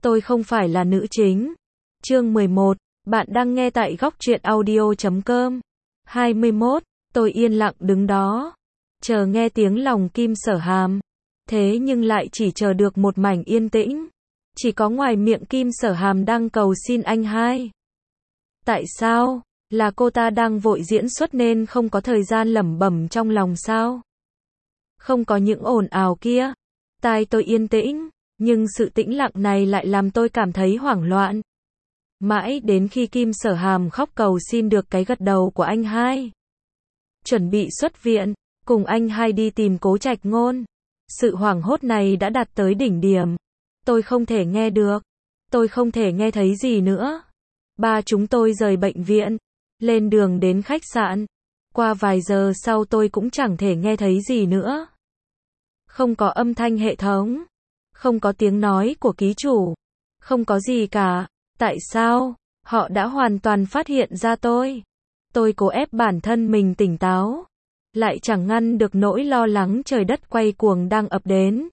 Tôi không phải là nữ chính. Chương 11, bạn đang nghe tại góc truyện audio.com. 21, tôi yên lặng đứng đó, chờ nghe tiếng lòng Kim Sở Hàm. Thế nhưng lại chỉ chờ được một mảnh yên tĩnh. Chỉ có ngoài miệng Kim Sở Hàm đang cầu xin anh hai. Tại sao? Là cô ta đang vội diễn xuất nên không có thời gian lẩm bẩm trong lòng sao? Không có những ồn ào kia. Tai tôi yên tĩnh, nhưng sự tĩnh lặng này lại làm tôi cảm thấy hoảng loạn. Mãi đến khi Kim Sở Hàm khóc cầu xin được cái gật đầu của anh hai. Chuẩn bị xuất viện, cùng anh hai đi tìm Cố Trạch Ngôn. Sự hoảng hốt này đã đạt tới đỉnh điểm. Tôi không thể nghe được. Tôi không thể nghe thấy gì nữa. Ba chúng tôi rời bệnh viện, lên đường đến khách sạn. Qua vài giờ sau tôi cũng chẳng thể nghe thấy gì nữa. Không có âm thanh hệ thống. Không có tiếng nói của ký chủ. Không có gì cả. Tại sao? Họ đã hoàn toàn phát hiện ra tôi. Tôi cố ép bản thân mình tỉnh táo. Lại chẳng ngăn được nỗi lo lắng trời đất quay cuồng đang ập đến.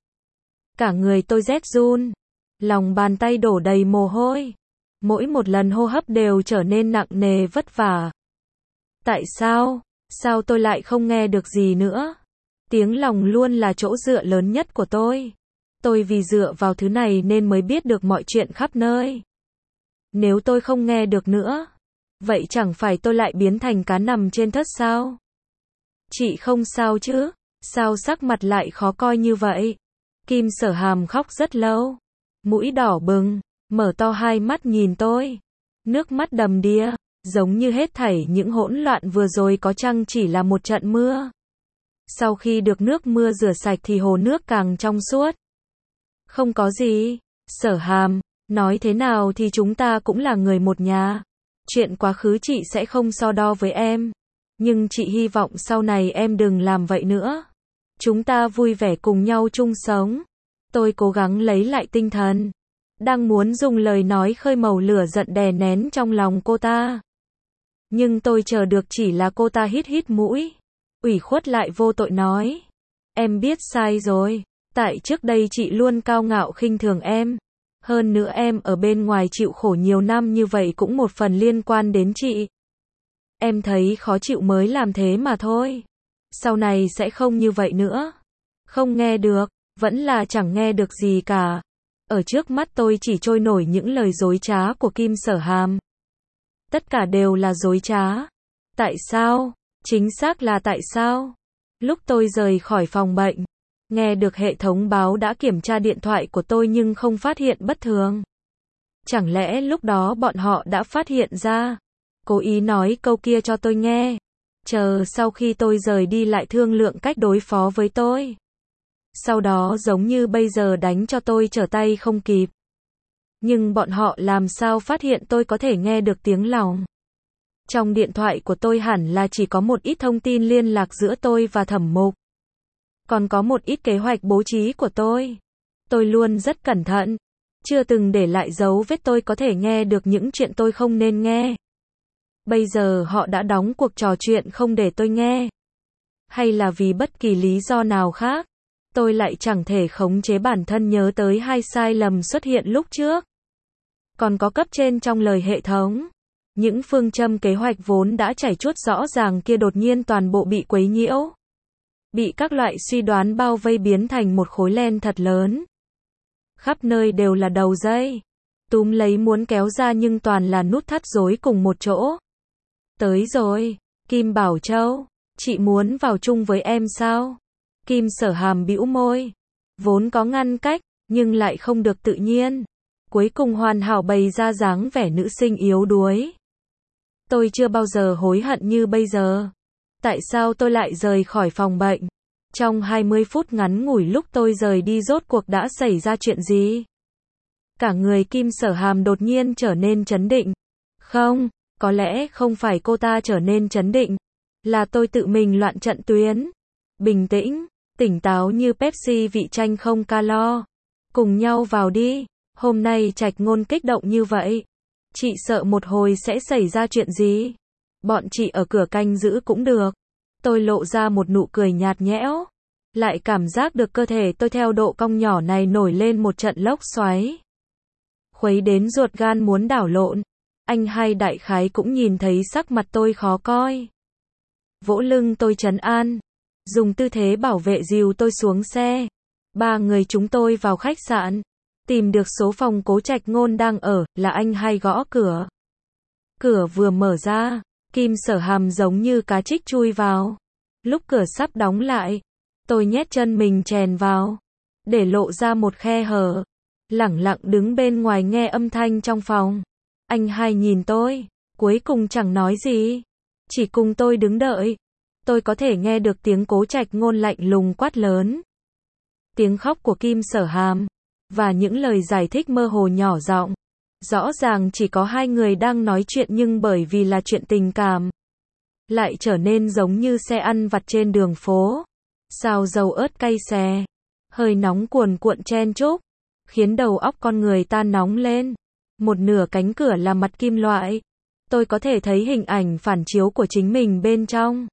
Cả người tôi rét run. Lòng bàn tay đổ đầy mồ hôi. Mỗi một lần hô hấp đều trở nên nặng nề vất vả. Tại sao? Sao tôi lại không nghe được gì nữa? Tiếng lòng luôn là chỗ dựa lớn nhất của tôi. Tôi vì dựa vào thứ này nên mới biết được mọi chuyện khắp nơi. Nếu tôi không nghe được nữa, vậy chẳng phải tôi lại biến thành cá nằm trên thớt sao? Chị không sao chứ? Sao sắc mặt lại khó coi như vậy? Kim Sở Hàm khóc rất lâu. Mũi đỏ bừng, mở to hai mắt nhìn tôi. Nước mắt đầm đìa, giống như hết thảy những hỗn loạn vừa rồi có chăng chỉ là một trận mưa. Sau khi được nước mưa rửa sạch thì hồ nước càng trong suốt. Không có gì, Sở Hàm, nói thế nào thì chúng ta cũng là người một nhà. Chuyện quá khứ chị sẽ không so đo với em. Nhưng chị hy vọng sau này em đừng làm vậy nữa. Chúng ta vui vẻ cùng nhau chung sống. Tôi cố gắng lấy lại tinh thần. Đang muốn dùng lời nói khơi màu lửa giận đè nén trong lòng cô ta. Nhưng tôi chờ được chỉ là cô ta hít hít mũi. Ủy khuất lại vô tội nói. Em biết sai rồi. Tại trước đây chị luôn cao ngạo khinh thường em. Hơn nữa em ở bên ngoài chịu khổ nhiều năm như vậy cũng một phần liên quan đến chị. Em thấy khó chịu mới làm thế mà thôi. Sau này sẽ không như vậy nữa. Không nghe được, vẫn là chẳng nghe được gì cả. Ở trước mắt tôi chỉ trôi nổi những lời dối trá của Kim Sở Hàm. Tất cả đều là dối trá. Tại sao? Chính xác là tại sao? Lúc tôi rời khỏi phòng bệnh, nghe được hệ thống báo đã kiểm tra điện thoại của tôi nhưng không phát hiện bất thường. Chẳng lẽ lúc đó bọn họ đã phát hiện ra? Cố ý nói câu kia cho tôi nghe. Chờ sau khi tôi rời đi lại thương lượng cách đối phó với tôi. Sau đó giống như bây giờ đánh cho tôi trở tay không kịp. Nhưng bọn họ làm sao phát hiện tôi có thể nghe được tiếng lòng? Trong điện thoại của tôi hẳn là chỉ có một ít thông tin liên lạc giữa tôi và Thẩm Mục. Còn có một ít kế hoạch bố trí của tôi. Tôi luôn rất cẩn thận. Chưa từng để lại dấu vết tôi có thể nghe được những chuyện tôi không nên nghe. Bây giờ họ đã đóng cuộc trò chuyện không để tôi nghe. Hay là vì bất kỳ lý do nào khác. Tôi lại chẳng thể khống chế bản thân nhớ tới hai sai lầm xuất hiện lúc trước. Còn có cấp trên trong lời hệ thống. Những phương châm kế hoạch vốn đã chảy chuốt rõ ràng kia đột nhiên toàn bộ bị quấy nhiễu. Bị các loại suy đoán bao vây biến thành một khối len thật lớn. Khắp nơi đều là đầu dây. Túm lấy muốn kéo ra nhưng toàn là nút thắt rối cùng một chỗ. Tới rồi, Kim Bảo Châu, chị muốn vào chung với em sao? Kim Sở Hàm bĩu môi. Vốn có ngăn cách, nhưng lại không được tự nhiên. Cuối cùng hoàn hảo bày ra dáng vẻ nữ sinh yếu đuối. Tôi chưa bao giờ hối hận như bây giờ. Tại sao tôi lại rời khỏi phòng bệnh? Trong 20 phút ngắn ngủi lúc tôi rời đi rốt cuộc đã xảy ra chuyện gì? Cả người Kim Sở Hàm đột nhiên trở nên trấn định. Không, có lẽ không phải cô ta trở nên trấn định. Là tôi tự mình loạn trận tuyến. Bình tĩnh, tỉnh táo như Pepsi vị chanh không calo. Cùng nhau vào đi. Hôm nay Trạch Ngôn kích động như vậy. Chị sợ một hồi sẽ xảy ra chuyện gì? Bọn chị ở cửa canh giữ cũng được. Tôi lộ ra một nụ cười nhạt nhẽo. Lại cảm giác được cơ thể tôi theo độ cong nhỏ này nổi lên một trận lốc xoáy. khuấy đến ruột gan muốn đảo lộn. Anh hai đại khái cũng nhìn thấy sắc mặt tôi khó coi. Vỗ lưng tôi trấn an, dùng tư thế bảo vệ dìu tôi xuống xe. Ba người chúng tôi vào khách sạn, tìm được số phòng Cố Trạch Ngôn đang ở, là anh hai gõ cửa. Cửa vừa mở ra, Kim Sở Hàm giống như cá trích chui vào. Lúc cửa sắp đóng lại, tôi nhét chân mình chèn vào, để lộ ra một khe hở. Lẳng lặng đứng bên ngoài nghe âm thanh trong phòng. Anh hai nhìn tôi, cuối cùng chẳng nói gì, chỉ cùng tôi đứng đợi. Tôi có thể nghe được tiếng Cố Trạch Ngôn lạnh lùng quát lớn, tiếng khóc của Kim Sở Hàm, và những lời giải thích mơ hồ nhỏ giọng. Rõ ràng chỉ có hai người đang nói chuyện nhưng bởi vì là chuyện tình cảm, lại trở nên giống như xe ăn vặt trên đường phố. Xào dầu ớt cay xè, hơi nóng cuồn cuộn chen chúc, khiến đầu óc con người ta nóng lên. Một nửa cánh cửa là mặt kim loại. Tôi có thể thấy hình ảnh phản chiếu của chính mình bên trong.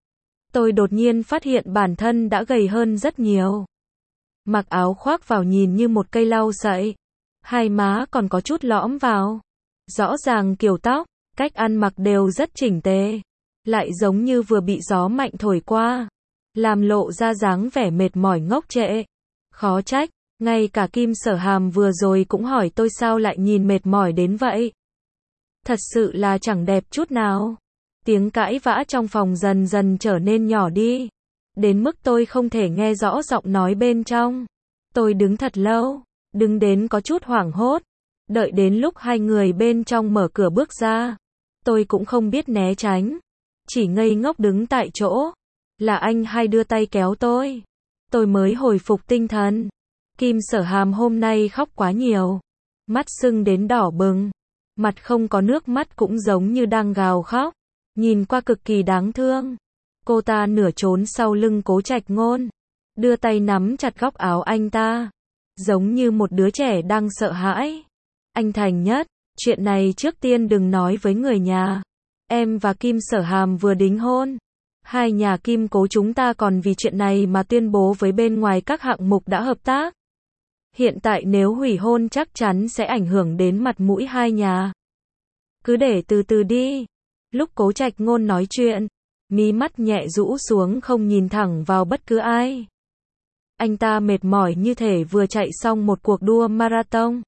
Tôi đột nhiên phát hiện bản thân đã gầy hơn rất nhiều. Mặc áo khoác vào nhìn như một cây lau sậy. Hai má còn có chút lõm vào. Rõ ràng kiểu tóc, cách ăn mặc đều rất chỉnh tề. Lại giống như vừa bị gió mạnh thổi qua. Làm lộ ra dáng vẻ mệt mỏi ngốc trệ. Khó trách, ngay cả Kim Sở Hàm vừa rồi cũng hỏi tôi sao lại nhìn mệt mỏi đến vậy. Thật sự là chẳng đẹp chút nào. Tiếng cãi vã trong phòng dần dần trở nên nhỏ đi, đến mức tôi không thể nghe rõ giọng nói bên trong. Tôi đứng thật lâu, đứng đến có chút hoảng hốt. Đợi đến lúc hai người bên trong mở cửa bước ra, tôi cũng không biết né tránh, chỉ ngây ngốc đứng tại chỗ. Là anh hai đưa tay kéo tôi mới hồi phục tinh thần. Kim Sở Hàm hôm nay khóc quá nhiều, mắt sưng đến đỏ bừng, mặt không có nước mắt cũng giống như đang gào khóc, nhìn qua cực kỳ đáng thương. Cô ta nửa trốn sau lưng Cố Trạch Ngôn, đưa tay nắm chặt góc áo anh ta, giống như một đứa trẻ đang sợ hãi. Anh Thành Nhất, chuyện này trước tiên đừng nói với người nhà. Em và Kim Sở Hàm vừa đính hôn. Hai nhà Kim Cố chúng ta còn vì chuyện này mà tuyên bố với bên ngoài các hạng mục đã hợp tác. Hiện tại nếu hủy hôn chắc chắn sẽ ảnh hưởng đến mặt mũi hai nhà. Cứ để từ từ đi. Lúc Cố Trạch Ngôn nói chuyện, mí mắt nhẹ rũ xuống không nhìn thẳng vào bất cứ ai. Anh ta mệt mỏi như thể vừa chạy xong một cuộc đua marathon.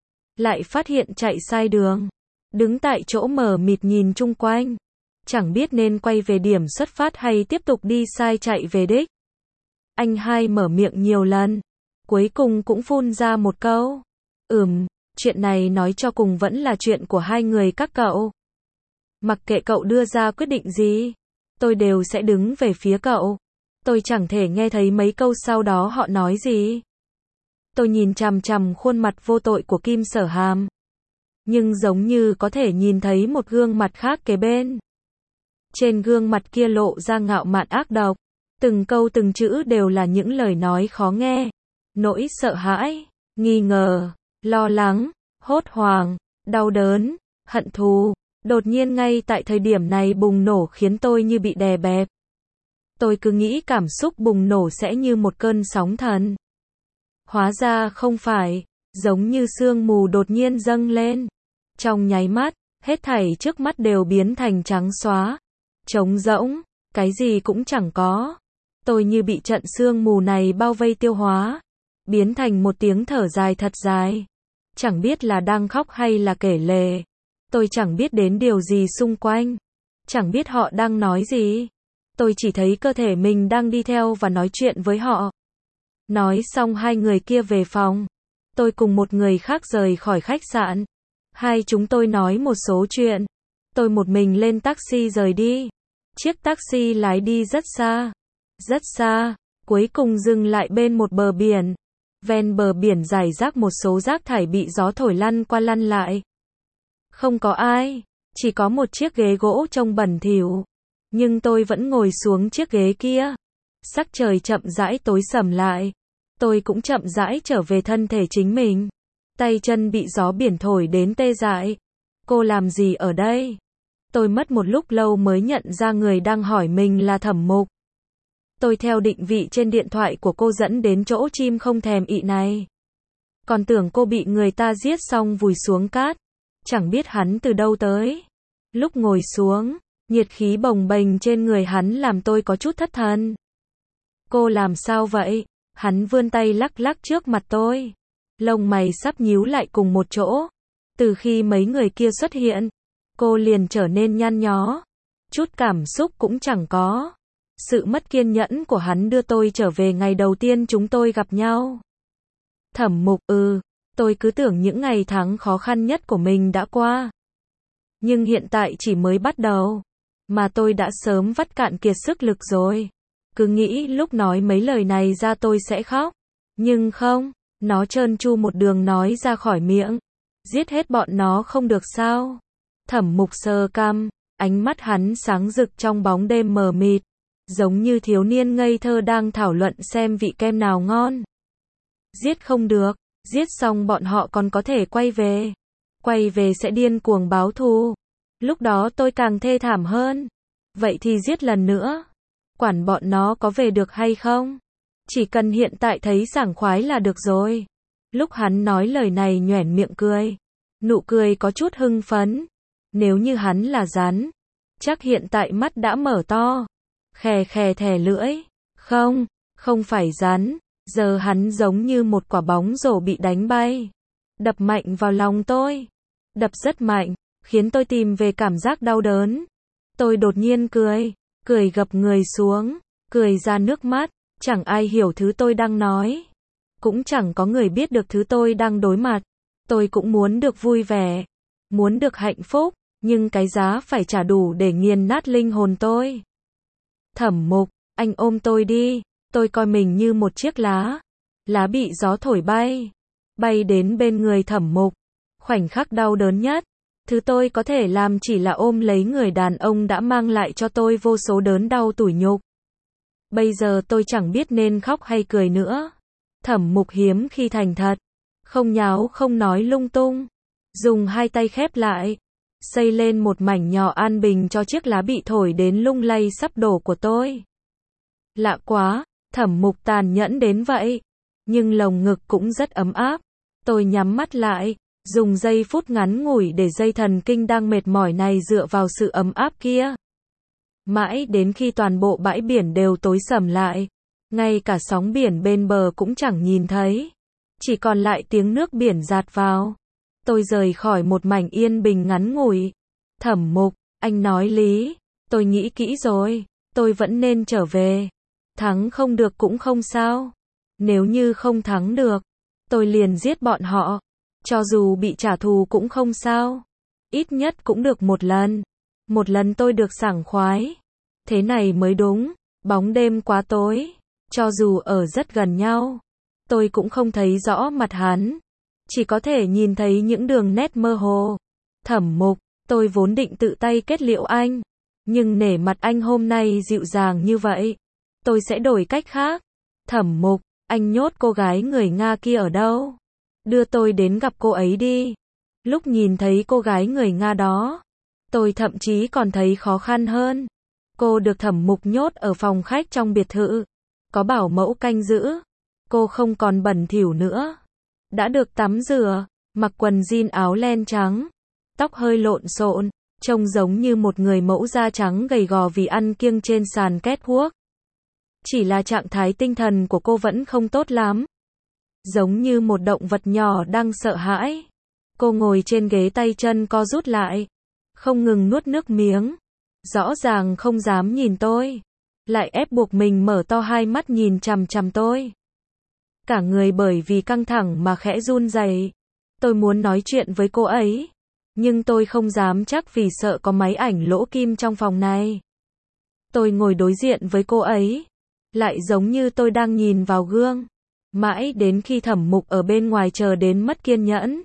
Lại phát hiện chạy sai đường. Đứng tại chỗ mờ mịt nhìn chung quanh. Chẳng biết nên quay về điểm xuất phát hay tiếp tục đi sai chạy về đích. Anh hai mở miệng nhiều lần, cuối cùng cũng phun ra một câu. Chuyện này nói cho cùng vẫn là chuyện của hai người các cậu. Mặc kệ cậu đưa ra quyết định gì, tôi đều sẽ đứng về phía cậu. Tôi chẳng thể nghe thấy mấy câu sau đó họ nói gì. Tôi nhìn chằm chằm khuôn mặt vô tội của Kim Sở Hàm, nhưng giống như có thể nhìn thấy một gương mặt khác kế bên. Trên gương mặt kia lộ ra ngạo mạn ác độc, từng câu từng chữ đều là những lời nói khó nghe. Nỗi sợ hãi, nghi ngờ, lo lắng, hốt hoảng, đau đớn, hận thù, đột nhiên ngay tại thời điểm này bùng nổ khiến tôi như bị đè bẹp. Tôi cứ nghĩ cảm xúc bùng nổ sẽ như một cơn sóng thần. Hóa ra không phải, giống như sương mù đột nhiên dâng lên. Trong nháy mắt, hết thảy trước mắt đều biến thành trắng xóa, trống rỗng, cái gì cũng chẳng có. Tôi như bị trận sương mù này bao vây tiêu hóa, biến thành một tiếng thở dài thật dài. Chẳng biết là đang khóc hay là kể lể. Tôi chẳng biết đến điều gì xung quanh, chẳng biết họ đang nói gì. Tôi chỉ thấy cơ thể mình đang đi theo và nói chuyện với họ. Nói xong hai người kia về phòng, tôi cùng một người khác rời khỏi khách sạn. Hai chúng tôi nói một số chuyện. Tôi một mình lên taxi rời đi. Chiếc taxi lái đi rất xa, cuối cùng dừng lại bên một bờ biển. Ven bờ biển rải rác một số rác thải bị gió thổi lăn qua lăn lại. Không có ai, chỉ có một chiếc ghế gỗ trông bẩn thỉu. Nhưng tôi vẫn ngồi xuống chiếc ghế kia. Sắc trời chậm rãi tối sầm lại. Tôi cũng chậm rãi trở về thân thể chính mình. Tay chân bị gió biển thổi đến tê dại. Cô làm gì ở đây? Tôi mất một lúc lâu mới nhận ra người đang hỏi mình là Thẩm Mục. Tôi theo định vị trên điện thoại của cô dẫn đến chỗ chim không thèm ị này. Còn tưởng cô bị người ta giết xong vùi xuống cát. Chẳng biết hắn từ đâu tới. Lúc ngồi xuống, nhiệt khí bồng bềnh trên người hắn làm tôi có chút thất thần. Cô làm sao vậy? Hắn vươn tay lắc lắc trước mặt tôi. Lông mày sắp nhíu lại cùng một chỗ. Từ khi mấy người kia xuất hiện, cô liền trở nên nhăn nhó. Chút cảm xúc cũng chẳng có. Sự mất kiên nhẫn của hắn đưa tôi trở về ngày đầu tiên chúng tôi gặp nhau. Thẩm Mục, tôi cứ tưởng những ngày tháng khó khăn nhất của mình đã qua. Nhưng hiện tại chỉ mới bắt đầu. Mà tôi đã sớm vắt cạn kiệt sức lực rồi. Cứ nghĩ lúc nói mấy lời này ra tôi sẽ khóc. Nhưng không, nó trơn tru một đường nói ra khỏi miệng. Giết hết bọn nó không được sao? Thẩm Mục sờ cằm, ánh mắt hắn sáng rực trong bóng đêm mờ mịt. Giống như thiếu niên ngây thơ đang thảo luận xem vị kem nào ngon. Giết không được, giết xong bọn họ còn có thể quay về. Quay về sẽ điên cuồng báo thù. Lúc đó tôi càng thê thảm hơn. Vậy thì giết lần nữa. Quản bọn nó có về được hay không? Chỉ cần hiện tại thấy sảng khoái là được rồi. Lúc hắn nói lời này nhoẻn miệng cười. Nụ cười có chút hưng phấn. Nếu như hắn là rắn, chắc hiện tại mắt đã mở to. Khè khè thè lưỡi. Không phải rắn. Giờ hắn giống như một quả bóng rổ bị đánh bay. Đập mạnh vào lòng tôi. Đập rất mạnh, khiến tôi tìm về cảm giác đau đớn. Tôi đột nhiên cười gập người xuống, cười ra nước mắt. Chẳng ai hiểu thứ tôi đang nói. Cũng chẳng có người biết được thứ tôi đang đối mặt. Tôi cũng muốn được vui vẻ, muốn được hạnh phúc, nhưng cái giá phải trả đủ để nghiền nát linh hồn tôi. Thẩm Mục, anh ôm tôi đi. Tôi coi mình như một chiếc lá. Lá bị gió thổi bay. Bay đến bên người Thẩm Mục. Khoảnh khắc đau đớn nhất. Thứ tôi có thể làm chỉ là ôm lấy người đàn ông đã mang lại cho tôi vô số đớn đau tủi nhục. Bây giờ tôi chẳng biết nên khóc hay cười nữa. Thẩm Mục hiếm khi thành thật. Không nháo không nói lung tung. Dùng hai tay khép lại. Xây lên một mảnh nhỏ an bình cho chiếc lá bị thổi đến lung lay sắp đổ của tôi. Lạ quá, Thẩm Mục tàn nhẫn đến vậy. Nhưng lồng ngực cũng rất ấm áp. Tôi nhắm mắt lại, dùng giây phút ngắn ngủi để dây thần kinh đang mệt mỏi này dựa vào sự ấm áp kia. Mãi đến khi toàn bộ bãi biển đều tối sầm lại. Ngay cả sóng biển bên bờ cũng chẳng nhìn thấy. Chỉ còn lại tiếng nước biển dạt vào. Tôi rời khỏi một mảnh yên bình ngắn ngủi. Thẩm Mục, anh nói lý. Tôi nghĩ kỹ rồi. Tôi vẫn nên trở về. Thắng không được cũng không sao. Nếu như không thắng được, tôi liền giết bọn họ. Cho dù bị trả thù cũng không sao. Ít nhất cũng được một lần. Một lần tôi được sảng khoái. Thế này mới đúng. Bóng đêm quá tối. Cho dù ở rất gần nhau, tôi cũng không thấy rõ mặt hắn. Chỉ có thể nhìn thấy những đường nét mơ hồ. Thẩm Mục, tôi vốn định tự tay kết liễu anh. Nhưng nể mặt anh hôm nay dịu dàng như vậy, tôi sẽ đổi cách khác. Thẩm Mục, anh nhốt cô gái người Nga kia ở đâu? Đưa tôi đến gặp cô ấy đi. Lúc nhìn thấy cô gái người Nga đó, tôi thậm chí còn thấy khó khăn hơn. Cô được Thẩm Mục nhốt ở phòng khách trong biệt thự. Có bảo mẫu canh giữ. Cô không còn bẩn thỉu nữa. Đã được tắm rửa, mặc quần jean áo len trắng. Tóc hơi lộn xộn, trông giống như một người mẫu da trắng gầy gò vì ăn kiêng trên sàn catwalk. Chỉ là trạng thái tinh thần của cô vẫn không tốt lắm. Giống như một động vật nhỏ đang sợ hãi. Cô ngồi trên ghế tay chân co rút lại. Không ngừng nuốt nước miếng. Rõ ràng không dám nhìn tôi. Lại ép buộc mình mở to hai mắt nhìn chằm chằm tôi. Cả người bởi vì căng thẳng mà khẽ run rẩy. Tôi muốn nói chuyện với cô ấy. Nhưng tôi không dám chắc vì sợ có máy ảnh lỗ kim trong phòng này. Tôi ngồi đối diện với cô ấy. Lại giống như tôi đang nhìn vào gương. Mãi đến khi Thẩm Mục ở bên ngoài chờ đến mất kiên nhẫn.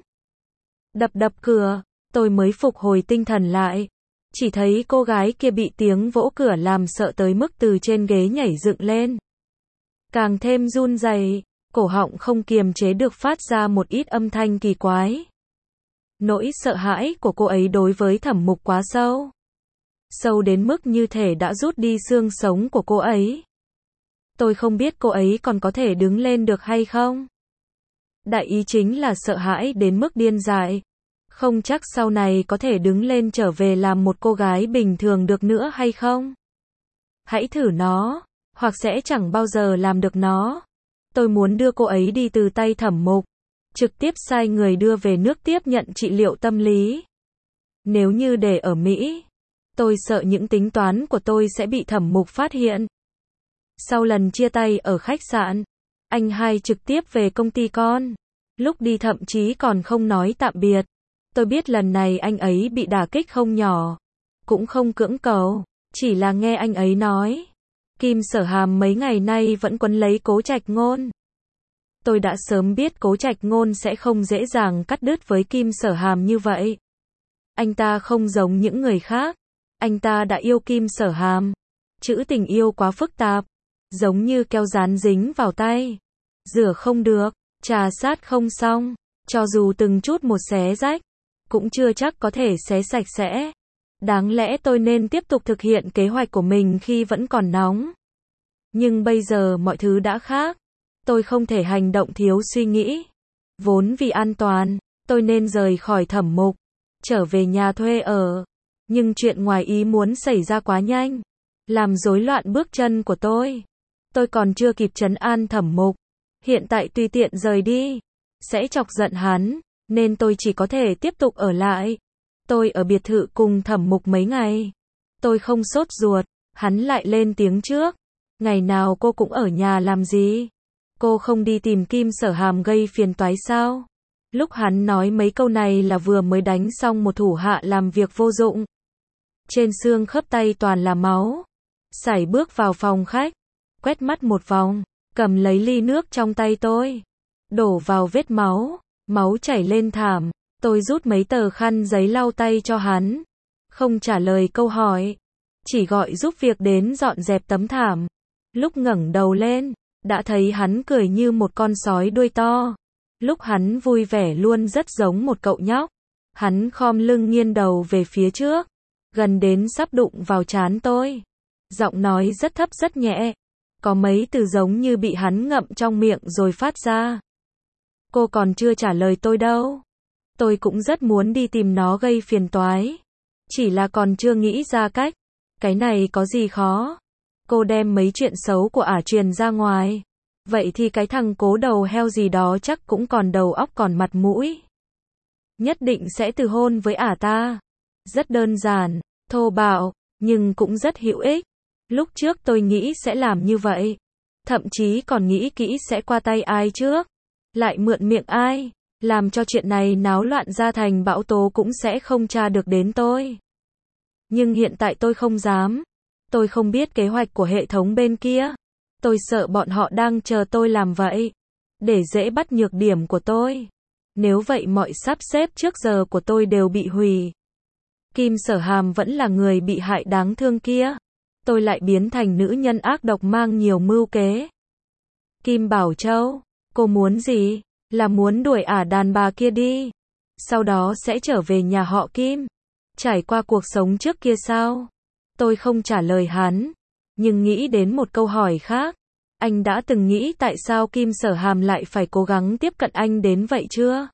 Đập cửa, tôi mới phục hồi tinh thần lại. Chỉ thấy cô gái kia bị tiếng vỗ cửa làm sợ tới mức từ trên ghế nhảy dựng lên. Càng thêm run rẩy, cổ họng không kiềm chế được phát ra một ít âm thanh kỳ quái. Nỗi sợ hãi của cô ấy đối với Thẩm Mục quá sâu. Sâu đến mức như thể đã rút đi xương sống của cô ấy. Tôi không biết cô ấy còn có thể đứng lên được hay không. Đại ý chính là sợ hãi đến mức điên dại. Không chắc sau này có thể đứng lên trở về làm một cô gái bình thường được nữa hay không. Hãy thử nó, hoặc sẽ chẳng bao giờ làm được nó. Tôi muốn đưa cô ấy đi từ tay Thẩm Mục, trực tiếp sai người đưa về nước tiếp nhận trị liệu tâm lý. Nếu như để ở Mỹ, tôi sợ những tính toán của tôi sẽ bị Thẩm Mục phát hiện. Sau lần chia tay ở khách sạn, anh hai trực tiếp về công ty con. Lúc đi thậm chí còn không nói tạm biệt. Tôi biết lần này anh ấy bị đả kích không nhỏ. Cũng không cưỡng cầu, chỉ là nghe anh ấy nói. Kim Sở Hàm mấy ngày nay vẫn quấn lấy Cố Trạch Ngôn. Tôi đã sớm biết Cố Trạch Ngôn sẽ không dễ dàng cắt đứt với Kim Sở Hàm như vậy. Anh ta không giống những người khác. Anh ta đã yêu Kim Sở Hàm. Chữ tình yêu quá phức tạp. Giống như keo dán dính vào tay. Rửa không được, trà sát không xong. Cho dù từng chút một xé rách, cũng chưa chắc có thể xé sạch sẽ. Đáng lẽ tôi nên tiếp tục thực hiện kế hoạch của mình khi vẫn còn nóng. Nhưng bây giờ mọi thứ đã khác. Tôi không thể hành động thiếu suy nghĩ. Vốn vì an toàn, tôi nên rời khỏi Thẩm Mục, trở về nhà thuê ở. Nhưng chuyện ngoài ý muốn xảy ra quá nhanh, làm rối loạn bước chân của tôi. Tôi còn chưa kịp trấn an Thẩm Mục. Hiện tại tùy tiện rời đi, sẽ chọc giận hắn, nên tôi chỉ có thể tiếp tục ở lại. Tôi ở biệt thự cùng Thẩm Mục mấy ngày. Tôi không sốt ruột, hắn lại lên tiếng trước. Ngày nào cô cũng ở nhà làm gì? Cô không đi tìm Kim Sở Hàm gây phiền toái sao? Lúc hắn nói mấy câu này là vừa mới đánh xong một thủ hạ làm việc vô dụng. Trên xương khớp tay toàn là máu. Sải bước vào phòng khách, quét mắt một vòng, cầm lấy ly nước trong tay tôi, đổ vào vết máu, máu chảy lên thảm. Tôi rút mấy tờ khăn giấy lau tay cho hắn, không trả lời câu hỏi, chỉ gọi giúp việc đến dọn dẹp tấm thảm. Lúc ngẩng đầu lên, đã thấy hắn cười như một con sói đuôi to. Lúc hắn vui vẻ luôn rất giống một cậu nhóc. Hắn khom lưng nghiêng đầu về phía trước, gần đến sắp đụng vào trán tôi. Giọng nói rất thấp rất nhẹ, có mấy từ giống như bị hắn ngậm trong miệng rồi phát ra. Cô còn chưa trả lời tôi đâu. Tôi cũng rất muốn đi tìm nó gây phiền toái. Chỉ là còn chưa nghĩ ra cách. Cái này có gì khó. Cô đem mấy chuyện xấu của ả truyền ra ngoài. Vậy thì cái thằng Cố đầu heo gì đó chắc cũng còn đầu óc còn mặt mũi. Nhất định sẽ từ hôn với ả ta. Rất đơn giản, thô bạo, nhưng cũng rất hữu ích. Lúc trước tôi nghĩ sẽ làm như vậy. Thậm chí còn nghĩ kỹ sẽ qua tay ai trước. Lại mượn miệng ai. Làm cho chuyện này náo loạn ra thành bão tố cũng sẽ không tra được đến tôi. Nhưng hiện tại tôi không dám. Tôi không biết kế hoạch của hệ thống bên kia. Tôi sợ bọn họ đang chờ tôi làm vậy. Để dễ bắt nhược điểm của tôi. Nếu vậy mọi sắp xếp trước giờ của tôi đều bị hủy. Kim Sở Hàm vẫn là người bị hại đáng thương kia. Tôi lại biến thành nữ nhân ác độc mang nhiều mưu kế. Kim Bảo Châu, cô muốn gì? Là muốn đuổi ả đàn bà kia đi. Sau đó sẽ trở về nhà họ Kim. Trải qua cuộc sống trước kia sao? Tôi không trả lời hắn. Nhưng nghĩ đến một câu hỏi khác. Anh đã từng nghĩ tại sao Kim Sở Hàm lại phải cố gắng tiếp cận anh đến vậy chưa?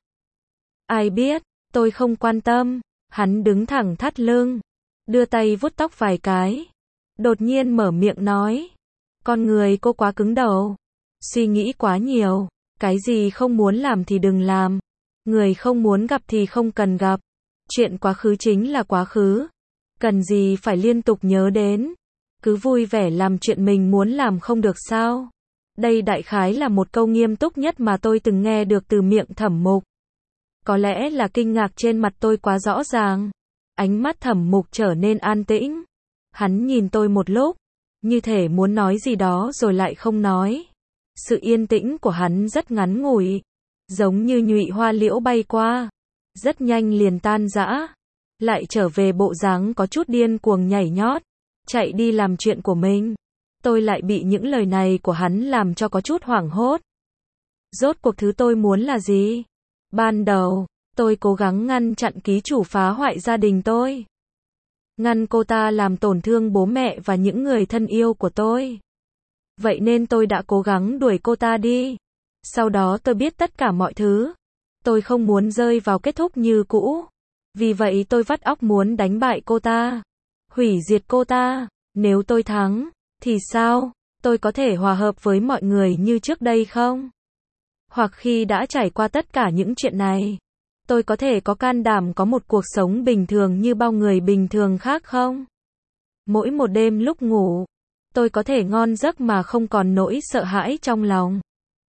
Ai biết, tôi không quan tâm. Hắn đứng thẳng thắt lưng. Đưa tay vuốt tóc vài cái. Đột nhiên mở miệng nói. Con người cô quá cứng đầu. Suy nghĩ quá nhiều. Cái gì không muốn làm thì đừng làm. Người không muốn gặp thì không cần gặp. Chuyện quá khứ chính là quá khứ. Cần gì phải liên tục nhớ đến. Cứ vui vẻ làm chuyện mình muốn làm không được sao? Đây đại khái là một câu nghiêm túc nhất mà tôi từng nghe được từ miệng Thẩm Mục. Có lẽ là kinh ngạc trên mặt tôi quá rõ ràng. Ánh mắt Thẩm Mục trở nên an tĩnh. Hắn nhìn tôi một lúc, như thể muốn nói gì đó rồi lại không nói. Sự yên tĩnh của hắn rất ngắn ngủi, giống như nhụy hoa liễu bay qua, rất nhanh liền tan rã, lại trở về bộ dáng có chút điên cuồng nhảy nhót, chạy đi làm chuyện của mình. Tôi lại bị những lời này của hắn làm cho có chút hoảng hốt. Rốt cuộc thứ tôi muốn là gì? Ban đầu, tôi cố gắng ngăn chặn ký chủ phá hoại gia đình tôi. Ngăn cô ta làm tổn thương bố mẹ và những người thân yêu của tôi. Vậy nên tôi đã cố gắng đuổi cô ta đi. Sau đó tôi biết tất cả mọi thứ. Tôi không muốn rơi vào kết thúc như cũ. Vì vậy tôi vắt óc muốn đánh bại cô ta. Hủy diệt cô ta. Nếu tôi thắng, thì sao? Tôi có thể hòa hợp với mọi người như trước đây không? Hoặc khi đã trải qua tất cả những chuyện này, tôi có thể có can đảm có một cuộc sống bình thường như bao người bình thường khác không? Mỗi một đêm lúc ngủ, tôi có thể ngon giấc mà không còn nỗi sợ hãi trong lòng.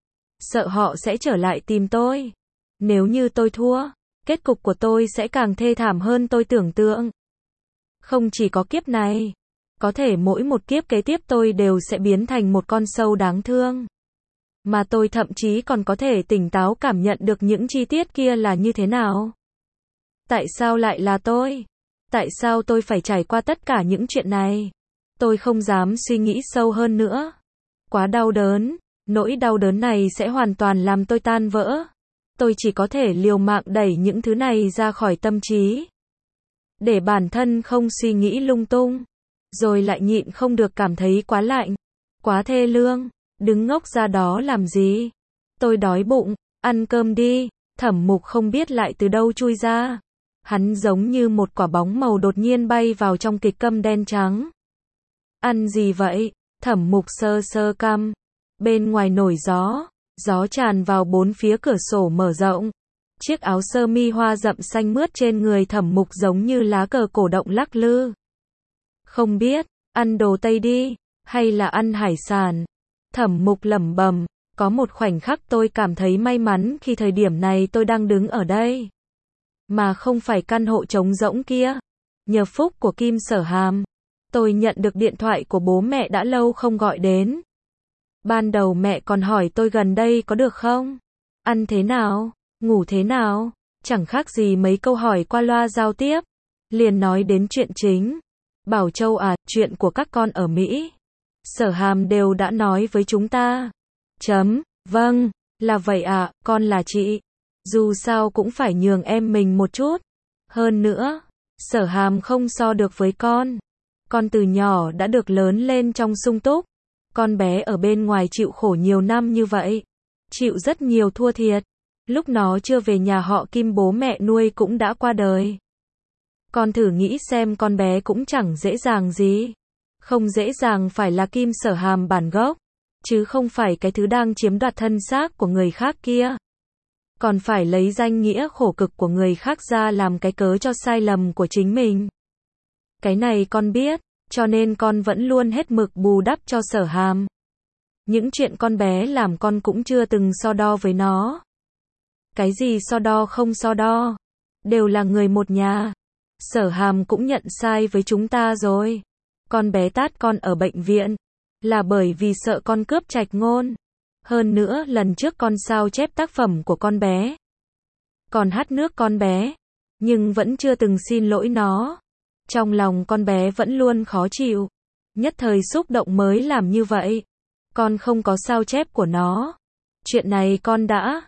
Sợ họ sẽ trở lại tìm tôi. Nếu như tôi thua, kết cục của tôi sẽ càng thê thảm hơn tôi tưởng tượng. Không chỉ có kiếp này, có thể mỗi một kiếp kế tiếp tôi đều sẽ biến thành một con sâu đáng thương. Mà tôi thậm chí còn có thể tỉnh táo cảm nhận được những chi tiết kia là như thế nào. Tại sao lại là tôi? Tại sao tôi phải trải qua tất cả những chuyện này? Tôi không dám suy nghĩ sâu hơn nữa. Quá đau đớn, nỗi đau đớn này sẽ hoàn toàn làm tôi tan vỡ. Tôi chỉ có thể liều mạng đẩy những thứ này ra khỏi tâm trí. Để bản thân không suy nghĩ lung tung. Rồi lại nhịn không được cảm thấy quá lạnh, quá thê lương. Đứng ngốc ra đó làm gì? Tôi đói bụng, ăn cơm đi. Thẩm Mục không biết lại từ đâu chui ra. Hắn giống như một quả bóng màu đột nhiên bay vào trong kịch câm đen trắng. Ăn gì vậy? Thẩm Mục sơ sơ cằm. Bên ngoài nổi gió, gió tràn vào bốn phía cửa sổ mở rộng. Chiếc áo sơ mi hoa rậm xanh mướt trên người Thẩm Mục giống như lá cờ cổ động lắc lư. Không biết, ăn đồ Tây đi, hay là ăn hải sản? Thẩm Mục lẩm bẩm, có một khoảnh khắc tôi cảm thấy may mắn khi thời điểm này tôi đang đứng ở đây. Mà không phải căn hộ trống rỗng kia. Nhờ phúc của Kim Sở Hàm, tôi nhận được điện thoại của bố mẹ đã lâu không gọi đến. Ban đầu mẹ còn hỏi tôi gần đây có được không? Ăn thế nào? Ngủ thế nào? Chẳng khác gì mấy câu hỏi qua loa giao tiếp. Liền nói đến chuyện chính. Bảo Châu à, chuyện của các con ở Mỹ. Sở Hàm đều đã nói với chúng ta. Vâng, là vậy ạ, con là chị. Dù sao cũng phải nhường em mình một chút. Hơn nữa, Sở Hàm không so được với con. Con từ nhỏ đã được lớn lên trong sung túc. Con bé ở bên ngoài chịu khổ nhiều năm như vậy. Chịu rất nhiều thua thiệt. Lúc nó chưa về nhà họ Kim bố mẹ nuôi cũng đã qua đời. Con thử nghĩ xem con bé cũng chẳng dễ dàng gì. Không dễ dàng phải là Kim Sở Hàm bản gốc. Chứ không phải cái thứ đang chiếm đoạt thân xác của người khác kia. Còn phải lấy danh nghĩa khổ cực của người khác ra làm cái cớ cho sai lầm của chính mình. Cái này con biết, cho nên con vẫn luôn hết mực bù đắp cho Sở Hàm. Những chuyện con bé làm con cũng chưa từng so đo với nó. Cái gì so đo không so đo, đều là người một nhà. Sở Hàm cũng nhận sai với chúng ta rồi. Con bé tát con ở bệnh viện, là bởi vì sợ con cướp Trạch Ngôn. Hơn nữa lần trước con sao chép tác phẩm của con bé. Còn hát nước con bé, nhưng vẫn chưa từng xin lỗi nó. Trong lòng con bé vẫn luôn khó chịu. Nhất thời xúc động mới làm như vậy. Con không có sao chép của nó. Chuyện này con đã.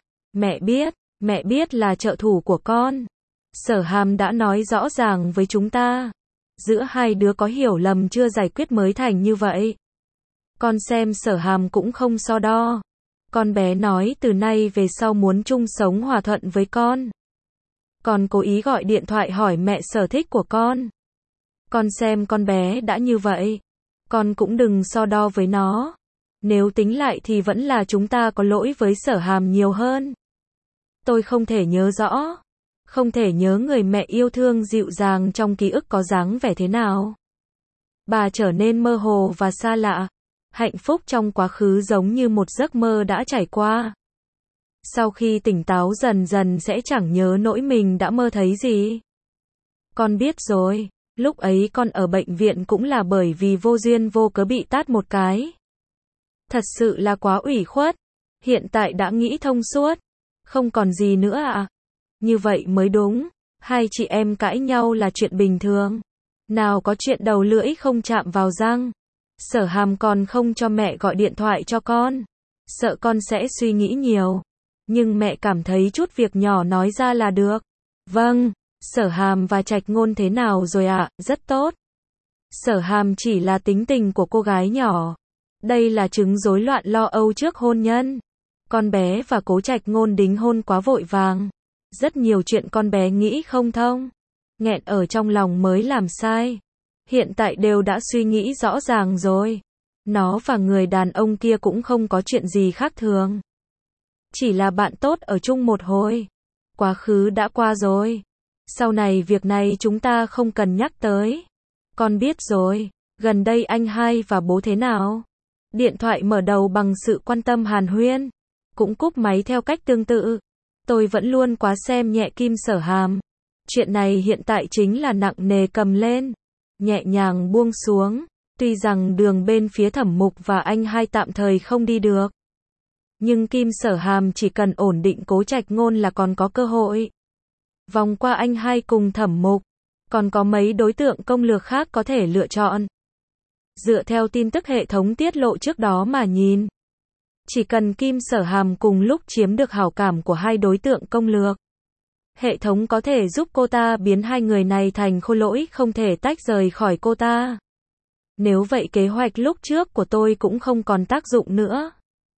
Mẹ biết là trợ thủ của con. Sở Hàm đã nói rõ ràng với chúng ta. Giữa hai đứa có hiểu lầm chưa giải quyết mới thành như vậy. Con xem Sở Hàm cũng không so đo. Con bé nói từ nay về sau muốn chung sống hòa thuận với con. Còn cố ý gọi điện thoại hỏi mẹ sở thích của con. Con xem con bé đã như vậy. Con cũng đừng so đo với nó. Nếu tính lại thì vẫn là chúng ta có lỗi với Sở Hàm nhiều hơn. Tôi không thể nhớ rõ. Không thể nhớ người mẹ yêu thương dịu dàng trong ký ức có dáng vẻ thế nào. Bà trở nên mơ hồ và xa lạ. Hạnh phúc trong quá khứ giống như một giấc mơ đã trải qua. Sau khi tỉnh táo dần dần sẽ chẳng nhớ nỗi mình đã mơ thấy gì. Con biết rồi, lúc ấy con ở bệnh viện cũng là bởi vì vô duyên vô cớ bị tát một cái. Thật sự là quá ủy khuất. Hiện tại đã nghĩ thông suốt. Không còn gì nữa ạ. Như vậy mới đúng. Hai chị em cãi nhau là chuyện bình thường. Nào có chuyện đầu lưỡi không chạm vào răng. Sở Hàm còn không cho mẹ gọi điện thoại cho con. Sợ con sẽ suy nghĩ nhiều. Nhưng mẹ cảm thấy chút việc nhỏ nói ra là được. Vâng, Sở Hàm và Trạch Ngôn thế nào rồi ạ? Rất tốt. Sở Hàm chỉ là tính tình của cô gái nhỏ. Đây là chứng rối loạn lo âu trước hôn nhân. Con bé và Cố Trạch Ngôn đính hôn quá vội vàng. Rất nhiều chuyện con bé nghĩ không thông. Nghẹn ở trong lòng mới làm sai. Hiện tại đều đã suy nghĩ rõ ràng rồi. Nó và người đàn ông kia cũng không có chuyện gì khác thường. Chỉ là bạn tốt ở chung một hồi. Quá khứ đã qua rồi. Sau này việc này chúng ta không cần nhắc tới. Con biết rồi. Gần đây anh hai và bố thế nào? Điện thoại mở đầu bằng sự quan tâm hàn huyên. Cũng cúp máy theo cách tương tự. Tôi vẫn luôn quá xem nhẹ Kim Sở Hàm. Chuyện này hiện tại chính là nặng nề cầm lên. Nhẹ nhàng buông xuống. Tuy rằng đường bên phía Thẩm Mục và anh hai tạm thời không đi được. Nhưng Kim Sở Hàm chỉ cần ổn định Cố Trạch Ngôn là còn có cơ hội. Vòng qua anh hai cùng Thẩm Mục. Còn có mấy đối tượng công lược khác có thể lựa chọn. Dựa theo tin tức hệ thống tiết lộ trước đó mà nhìn. Chỉ cần Kim Sở Hàm cùng lúc chiếm được hảo cảm của hai đối tượng công lược. Hệ thống có thể giúp cô ta biến hai người này thành khối lỗi không thể tách rời khỏi cô ta. Nếu vậy kế hoạch lúc trước của tôi cũng không còn tác dụng nữa.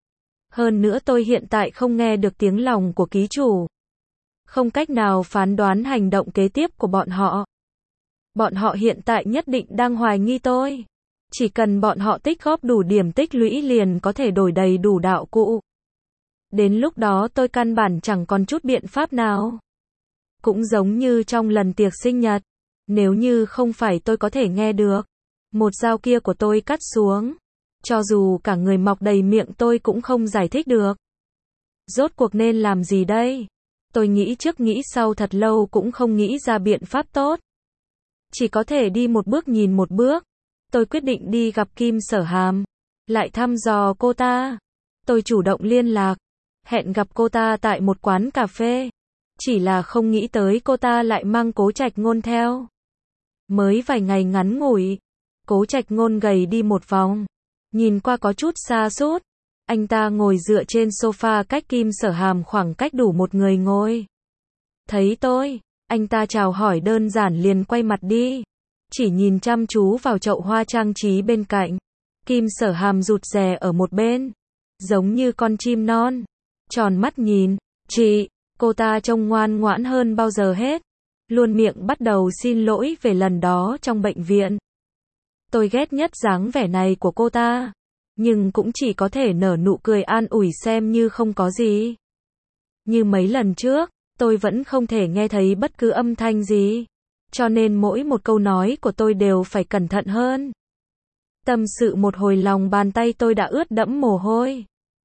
Hơn nữa tôi hiện tại không nghe được tiếng lòng của ký chủ. Không cách nào phán đoán hành động kế tiếp của bọn họ. Bọn họ hiện tại nhất định đang hoài nghi tôi. Chỉ cần bọn họ tích góp đủ điểm tích lũy liền có thể đổi đầy đủ đạo cụ. Đến lúc đó tôi căn bản chẳng còn chút biện pháp nào. Cũng giống như trong lần tiệc sinh nhật. Nếu như không phải tôi có thể nghe được. Một dao kia của tôi cắt xuống. Cho dù cả người mọc đầy miệng tôi cũng không giải thích được. Rốt cuộc nên làm gì đây? Tôi nghĩ trước nghĩ sau thật lâu cũng không nghĩ ra biện pháp tốt. Chỉ có thể đi một bước nhìn một bước. Tôi quyết định đi gặp Kim Sở Hàm. Lại thăm dò cô ta. Tôi chủ động liên lạc. Hẹn gặp cô ta tại một quán cà phê. Chỉ là không nghĩ tới cô ta lại mang Cố Trạch Ngôn theo. Mới vài ngày ngắn ngủi. Cố Trạch Ngôn gầy đi một vòng. Nhìn qua có chút xa sút. Anh ta ngồi dựa trên sofa cách Kim Sở Hàm khoảng cách đủ một người ngồi. Thấy tôi, anh ta chào hỏi đơn giản liền quay mặt đi. Chỉ nhìn chăm chú vào chậu hoa trang trí bên cạnh. Kim Sở Hàm rụt rè ở một bên. Giống như con chim non. Tròn mắt nhìn. Chị, cô ta trông ngoan ngoãn hơn bao giờ hết. Luôn miệng bắt đầu xin lỗi về lần đó trong bệnh viện. Tôi ghét nhất dáng vẻ này của cô ta. Nhưng cũng chỉ có thể nở nụ cười an ủi xem như không có gì. Như mấy lần trước, tôi vẫn không thể nghe thấy bất cứ âm thanh gì. Cho nên mỗi một câu nói của tôi đều phải cẩn thận hơn. Tâm sự một hồi lòng bàn tay tôi đã ướt đẫm mồ hôi.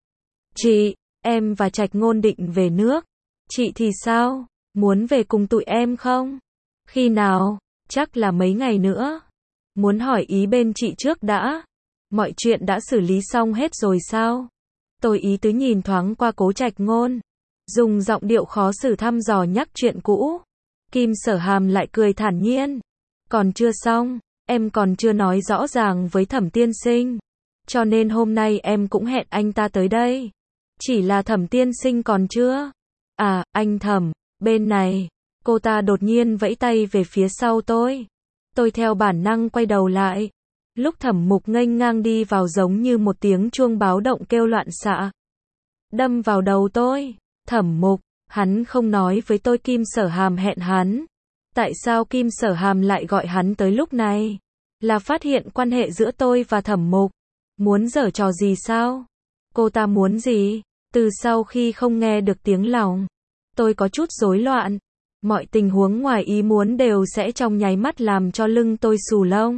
Chị, em và Trạch Ngôn định về nước. Chị thì sao? Muốn về cùng tụi em không? Khi nào? Chắc là mấy ngày nữa. Muốn hỏi ý bên chị trước đã. Mọi chuyện đã xử lý xong hết rồi sao? Tôi ý tứ nhìn thoáng qua Cố Trạch Ngôn. Dùng giọng điệu khó xử thăm dò nhắc chuyện cũ. Kim Sở Hàm lại cười thản nhiên. Còn chưa xong, em còn chưa nói rõ ràng với Thẩm tiên sinh. Cho nên hôm nay em cũng hẹn anh ta tới đây. Chỉ là Thẩm tiên sinh còn chưa. À, anh Thẩm, bên này. Cô ta đột nhiên vẫy tay về phía sau tôi. Tôi theo bản năng quay đầu lại. Lúc Thẩm Mục nghênh ngang đi vào giống như một tiếng chuông báo động kêu loạn xạ. Đâm vào đầu tôi. Thẩm Mục, hắn không nói với tôi Kim Sở Hàm hẹn hắn. Tại sao Kim Sở Hàm lại gọi hắn tới lúc này? Là phát hiện quan hệ giữa tôi và Thẩm Mục. Muốn giở trò gì sao? Cô ta muốn gì? Từ sau khi không nghe được tiếng lòng, tôi có chút rối loạn. Mọi tình huống ngoài ý muốn đều sẽ trong nháy mắt làm cho lưng tôi xù lông.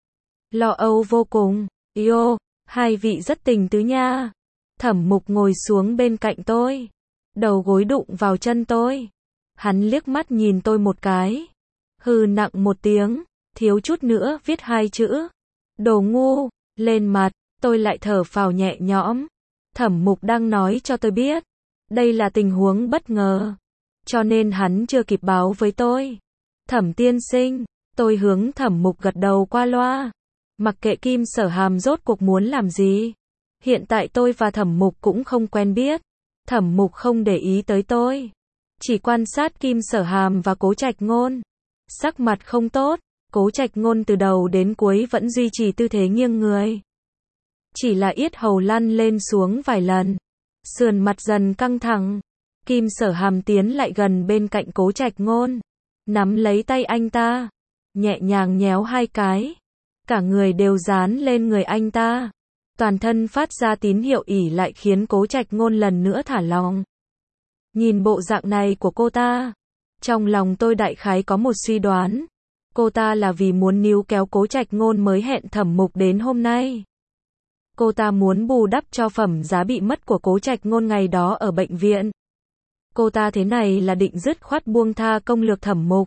Lo âu vô cùng. Yo, hai vị rất tình tứ nha. Thẩm Mục ngồi xuống bên cạnh tôi. Đầu gối đụng vào chân tôi. Hắn liếc mắt nhìn tôi một cái. Hừ nặng một tiếng. Thiếu chút nữa viết hai chữ. Đồ ngu. Lên mặt. Tôi lại thở phào nhẹ nhõm. Thẩm Mục đang nói cho tôi biết. Đây là tình huống bất ngờ. Cho nên hắn chưa kịp báo với tôi. Thẩm tiên sinh. Tôi hướng Thẩm Mục gật đầu qua loa. Mặc kệ Kim Sở Hàm rốt cuộc muốn làm gì. Hiện tại tôi và Thẩm Mục cũng không quen biết. Thẩm Mục không để ý tới tôi. Chỉ quan sát Kim Sở Hàm và Cố Trạch Ngôn. Sắc mặt không tốt. Cố Trạch Ngôn từ đầu đến cuối vẫn duy trì tư thế nghiêng người. Chỉ là yết hầu lăn lên xuống vài lần. Sườn mặt dần căng thẳng. Kim Sở Hàm tiến lại gần bên cạnh Cố Trạch Ngôn, nắm lấy tay anh ta, nhẹ nhàng nhéo hai cái. Cả người đều dán lên người anh ta. Toàn thân phát ra tín hiệu ỉ lại khiến Cố Trạch Ngôn lần nữa thả lỏng. Nhìn bộ dạng này của cô ta, trong lòng tôi đại khái có một suy đoán. Cô ta là vì muốn níu kéo Cố Trạch Ngôn mới hẹn Thẩm Mục đến hôm nay. Cô ta muốn bù đắp cho phẩm giá bị mất của Cố Trạch Ngôn ngày đó ở bệnh viện. Cô ta thế này là định dứt khoát buông tha công lược Thẩm Mục.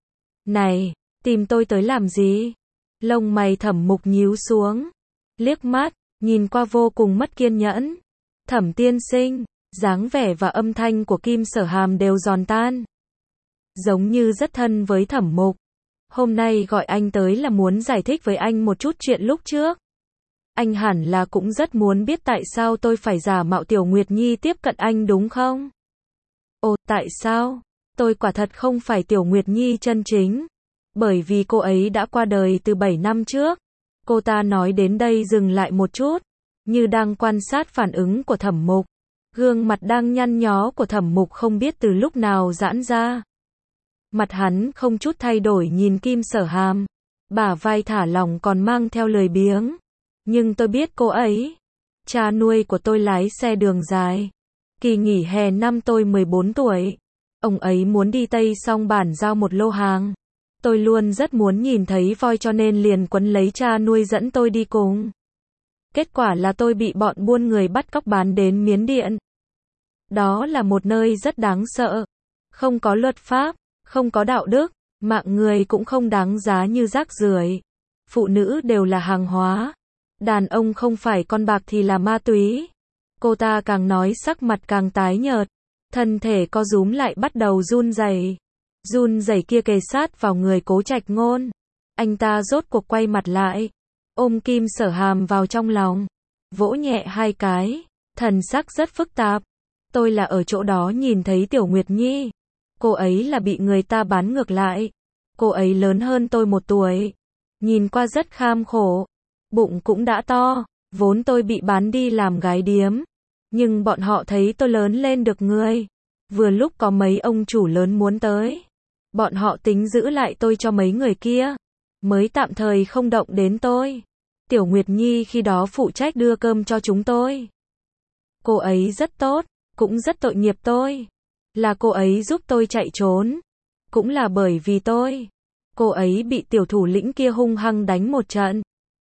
Này, tìm tôi tới làm gì? Lông mày Thẩm Mục nhíu xuống, liếc mắt, nhìn qua vô cùng mất kiên nhẫn. Thẩm tiên sinh, dáng vẻ và âm thanh của Kim Sở Hàm đều giòn tan. Giống như rất thân với Thẩm Mục. Hôm nay gọi anh tới là muốn giải thích với anh một chút chuyện lúc trước. Anh hẳn là cũng rất muốn biết tại sao tôi phải giả mạo Tiểu Nguyệt Nhi tiếp cận anh đúng không? Ồ, tại sao? Tôi quả thật không phải Tiểu Nguyệt Nhi chân chính. Bởi vì cô ấy đã qua đời từ 7 năm trước. Cô ta nói đến đây dừng lại một chút, như đang quan sát phản ứng của Thẩm Mục. Gương mặt đang nhăn nhó của Thẩm Mục không biết từ lúc nào giãn ra. Mặt hắn không chút thay đổi nhìn Kim Sở Hàm, bả vai thả lỏng còn mang theo lười biếng. Nhưng tôi biết cô ấy. Cha nuôi của tôi lái xe đường dài. Kỳ nghỉ hè năm tôi 14 tuổi. Ông ấy muốn đi Tây Song Bản giao một lô hàng. Tôi luôn rất muốn nhìn thấy voi cho nên liền quấn lấy cha nuôi dẫn tôi đi cùng. Kết quả là tôi bị bọn buôn người bắt cóc bán đến Miến Điện. Đó là một nơi rất đáng sợ. Không có luật pháp, không có đạo đức, mạng người cũng không đáng giá như rác rưởi. Phụ nữ đều là hàng hóa. Đàn ông không phải con bạc thì là ma túy. Cô ta càng nói sắc mặt càng tái nhợt. Thân thể co rúm lại bắt đầu run rẩy. Run rẩy kia kề sát vào người Cố Trạch Ngôn. Anh ta rốt cuộc quay mặt lại, ôm Kim Sở Hàm vào trong lòng, vỗ nhẹ hai cái, thần sắc rất phức tạp. Tôi là ở chỗ đó nhìn thấy Tiểu Nguyệt Nhi. Cô ấy là bị người ta bán ngược lại. Cô ấy lớn hơn tôi 1 tuổi. Nhìn qua rất kham khổ. Bụng cũng đã to. Vốn tôi bị bán đi làm gái điếm. Nhưng bọn họ thấy tôi lớn lên được người. Vừa lúc có mấy ông chủ lớn muốn tới. Bọn họ tính giữ lại tôi cho mấy người kia. Mới tạm thời không động đến tôi. Tiểu Nguyệt Nhi khi đó phụ trách đưa cơm cho chúng tôi. Cô ấy rất tốt, cũng rất tội nghiệp tôi. Là cô ấy giúp tôi chạy trốn. Cũng là bởi vì tôi. Cô ấy bị tiểu thủ lĩnh kia hung hăng đánh một trận.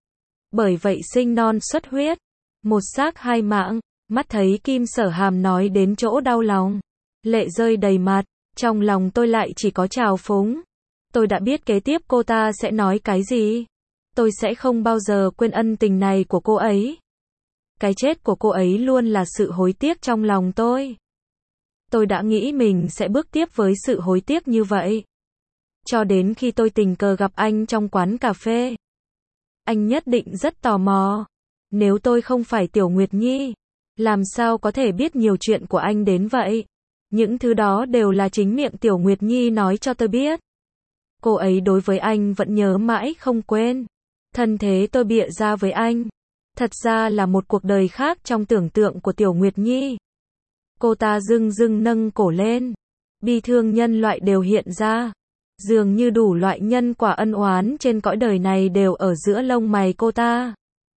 Bởi vậy sinh non xuất huyết. Một xác 2 mạng. Mắt thấy Kim Sở Hàm nói đến chỗ đau lòng. Lệ rơi đầy mặt. Trong lòng tôi lại chỉ có trào phúng. Tôi đã biết kế tiếp cô ta sẽ nói cái gì. Tôi sẽ không bao giờ quên ân tình này của cô ấy. Cái chết của cô ấy luôn là sự hối tiếc trong lòng tôi. Tôi đã nghĩ mình sẽ bước tiếp với sự hối tiếc như vậy. Cho đến khi tôi tình cờ gặp anh trong quán cà phê. Anh nhất định rất tò mò. Nếu tôi không phải Tiểu Nguyệt Nhi, làm sao có thể biết nhiều chuyện của anh đến vậy? Những thứ đó đều là chính miệng Tiểu Nguyệt Nhi nói cho tôi biết. Cô ấy đối với anh vẫn nhớ mãi không quên. Thân thế tôi bịa ra với anh. Thật ra là một cuộc đời khác trong tưởng tượng của Tiểu Nguyệt Nhi. Cô ta dưng dưng nâng cổ lên. Bi thương nhân loại đều hiện ra. Dường như đủ loại nhân quả ân oán trên cõi đời này đều ở giữa lông mày cô ta.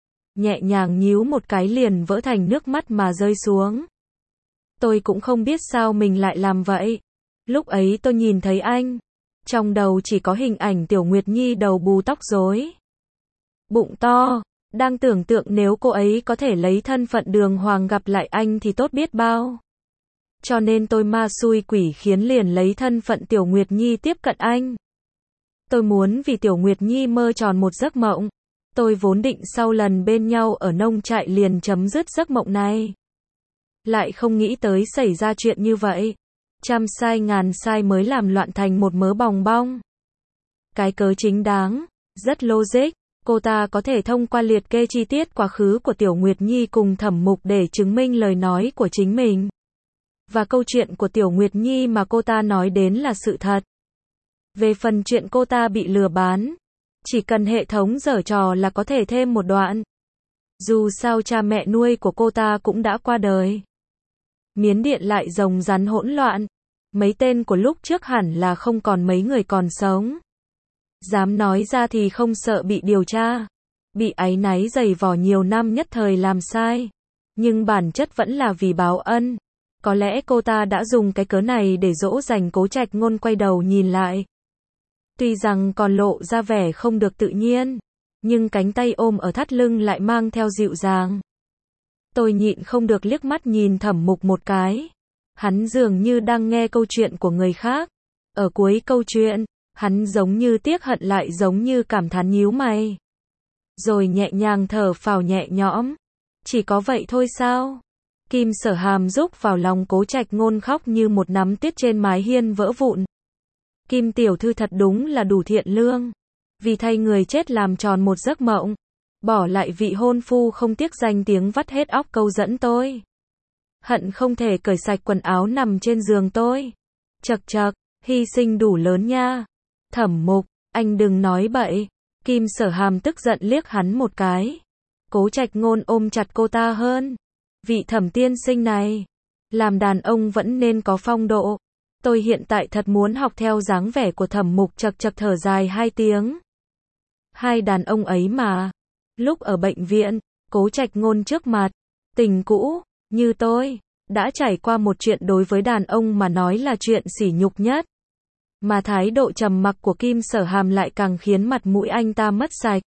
Nhẹ nhàng nhíu một cái liền vỡ thành nước mắt mà rơi xuống. Tôi cũng không biết sao mình lại làm vậy. Lúc ấy tôi nhìn thấy anh. Trong đầu chỉ có hình ảnh Tiểu Nguyệt Nhi đầu bù tóc rối. Bụng to. Đang tưởng tượng nếu cô ấy có thể lấy thân phận đường hoàng gặp lại anh thì tốt biết bao. Cho nên tôi ma xui quỷ khiến liền lấy thân phận Tiểu Nguyệt Nhi tiếp cận anh. Tôi muốn vì Tiểu Nguyệt Nhi mơ tròn một giấc mộng. Tôi vốn định sau lần bên nhau ở nông trại liền chấm dứt giấc mộng này. Lại không nghĩ tới xảy ra chuyện như vậy. Trăm sai ngàn sai mới làm loạn thành một mớ bòng bong. Cái cớ chính đáng, rất logic. Cô ta có thể thông qua liệt kê chi tiết quá khứ của Tiểu Nguyệt Nhi cùng Thẩm Mục để chứng minh lời nói của chính mình. Và câu chuyện của Tiểu Nguyệt Nhi mà cô ta nói đến là sự thật. Về phần chuyện cô ta bị lừa bán, chỉ cần hệ thống giở trò là có thể thêm một đoạn. Dù sao cha mẹ nuôi của cô ta cũng đã qua đời. Miến điện lại rồng rắn hỗn loạn. Mấy tên của lúc trước hẳn là không còn mấy người còn sống. Dám nói ra thì không sợ bị điều tra. Bị áy náy dày vò nhiều năm nhất thời làm sai. Nhưng bản chất vẫn là vì báo ân. Có lẽ cô ta đã dùng cái cớ này để dỗ dành Cố Trạch Ngôn quay đầu nhìn lại. Tuy rằng còn lộ ra vẻ không được tự nhiên, nhưng cánh tay ôm ở thắt lưng lại mang theo dịu dàng. Tôi nhịn không được liếc mắt nhìn Thẩm Mục một cái. Hắn dường như đang nghe câu chuyện của người khác. Ở cuối câu chuyện, hắn giống như tiếc hận lại giống như cảm thán nhíu mày. Rồi nhẹ nhàng thở phào nhẹ nhõm. Chỉ có vậy thôi sao? Kim Sở Hàm rúc vào lòng Cố Trạch Ngôn khóc như một nắm tuyết trên mái hiên vỡ vụn. Kim tiểu thư thật đúng là đủ thiện lương. Vì thay người chết làm tròn một giấc mộng. Bỏ lại vị hôn phu không tiếc danh tiếng vắt hết óc câu dẫn tôi. Hận không thể cởi sạch quần áo nằm trên giường tôi. Chậc chậc, hy sinh đủ lớn nha. Thẩm Mục, anh đừng nói bậy. Kim Sở Hàm tức giận liếc hắn một cái. Cố Trạch Ngôn ôm chặt cô ta hơn. Vị Thẩm tiên sinh này, làm đàn ông vẫn nên có phong độ. Tôi hiện tại thật muốn học theo dáng vẻ của Thẩm Mục, chậc chậc thở dài 2 tiếng. Hai đàn ông ấy mà. Lúc ở bệnh viện, Cố Trạch Ngôn trước mặt, tình cũ, như tôi, đã trải qua một chuyện đối với đàn ông mà nói là chuyện sỉ nhục nhất. Mà thái độ trầm mặc của Kim Sở Hàm lại càng khiến mặt mũi anh ta mất sạch.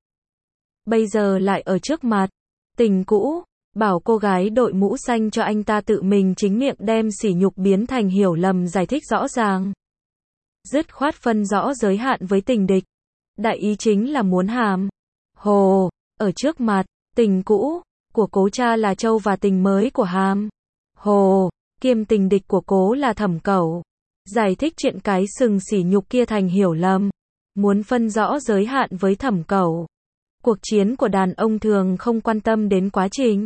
Bây giờ lại ở trước mặt, tình cũ, bảo cô gái đội mũ xanh cho anh ta tự mình chính miệng đem sỉ nhục biến thành hiểu lầm giải thích rõ ràng. Dứt khoát phân rõ giới hạn với tình địch. Đại ý chính là muốn hàm. Hồ, ở trước mặt, tình cũ, của Cố cha là Châu và tình mới của Hàm. Hồ, kiêm tình địch của Cố là Thẩm Cẩu. Giải thích chuyện cái sừng sỉ nhục kia thành hiểu lầm. Muốn phân rõ giới hạn với Thẩm Cẩu. Cuộc chiến của đàn ông thường không quan tâm đến quá trình.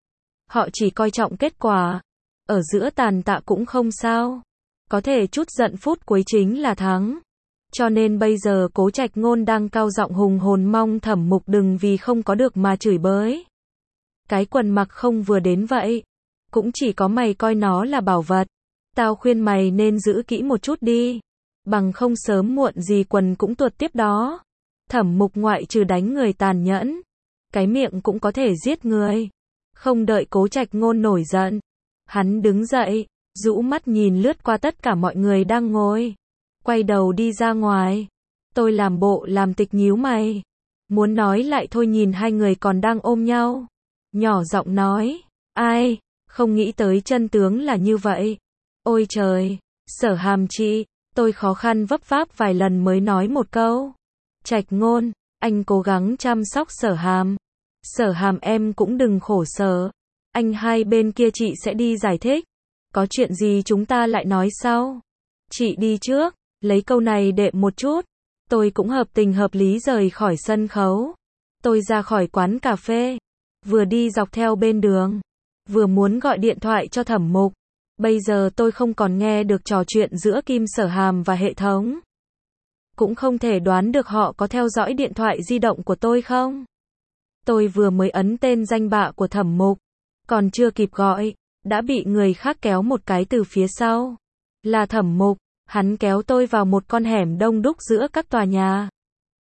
Họ chỉ coi trọng kết quả. Ở giữa tàn tạ cũng không sao. Có thể chút giận phút cuối chính là thắng. Cho nên bây giờ Cố Trạch Ngôn đang cao giọng hùng hồn mong Thẩm Mục đừng vì không có được mà chửi bới. Cái quần mặc không vừa đến vậy. Cũng chỉ có mày coi nó là bảo vật. Tao khuyên mày nên giữ kỹ một chút đi. Bằng không sớm muộn gì quần cũng tuột tiếp đó. Thẩm Mục ngoại trừ đánh người tàn nhẫn, cái miệng cũng có thể giết người. Không đợi Cố Trạch Ngôn nổi giận, hắn đứng dậy, rũ mắt nhìn lướt qua tất cả mọi người đang ngồi, quay đầu đi ra ngoài. Tôi làm bộ làm tịch nhíu mày, muốn nói lại thôi nhìn hai người còn đang ôm nhau, nhỏ giọng nói, ai, không nghĩ tới chân tướng là như vậy. Ôi trời, Sở Hàm chị, tôi khó khăn vấp váp vài lần mới nói một câu. Trạch Ngôn, anh cố gắng chăm sóc Sở Hàm. Sở Hàm em cũng đừng khổ sở. Anh hai bên kia chị sẽ đi giải thích. Có chuyện gì chúng ta lại nói sau. Chị đi trước, lấy câu này đệm một chút. Tôi cũng hợp tình hợp lý rời khỏi sân khấu. Tôi ra khỏi quán cà phê. Vừa đi dọc theo bên đường. Vừa muốn gọi điện thoại cho Thẩm Mục. Bây giờ tôi không còn nghe được trò chuyện giữa Kim Sở Hàm và hệ thống. Cũng không thể đoán được họ có theo dõi điện thoại di động của tôi không. Tôi vừa mới ấn tên danh bạ của Thẩm Mục. Còn chưa kịp gọi, đã bị người khác kéo một cái từ phía sau. Là Thẩm Mục, hắn kéo tôi vào một con hẻm đông đúc giữa các tòa nhà.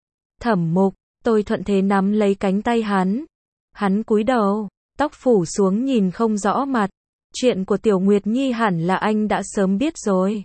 Thẩm Mục, tôi thuận thế nắm lấy cánh tay hắn. Hắn cúi đầu, tóc phủ xuống nhìn không rõ mặt. Chuyện của Tiểu Nguyệt Nhi hẳn là anh đã sớm biết rồi.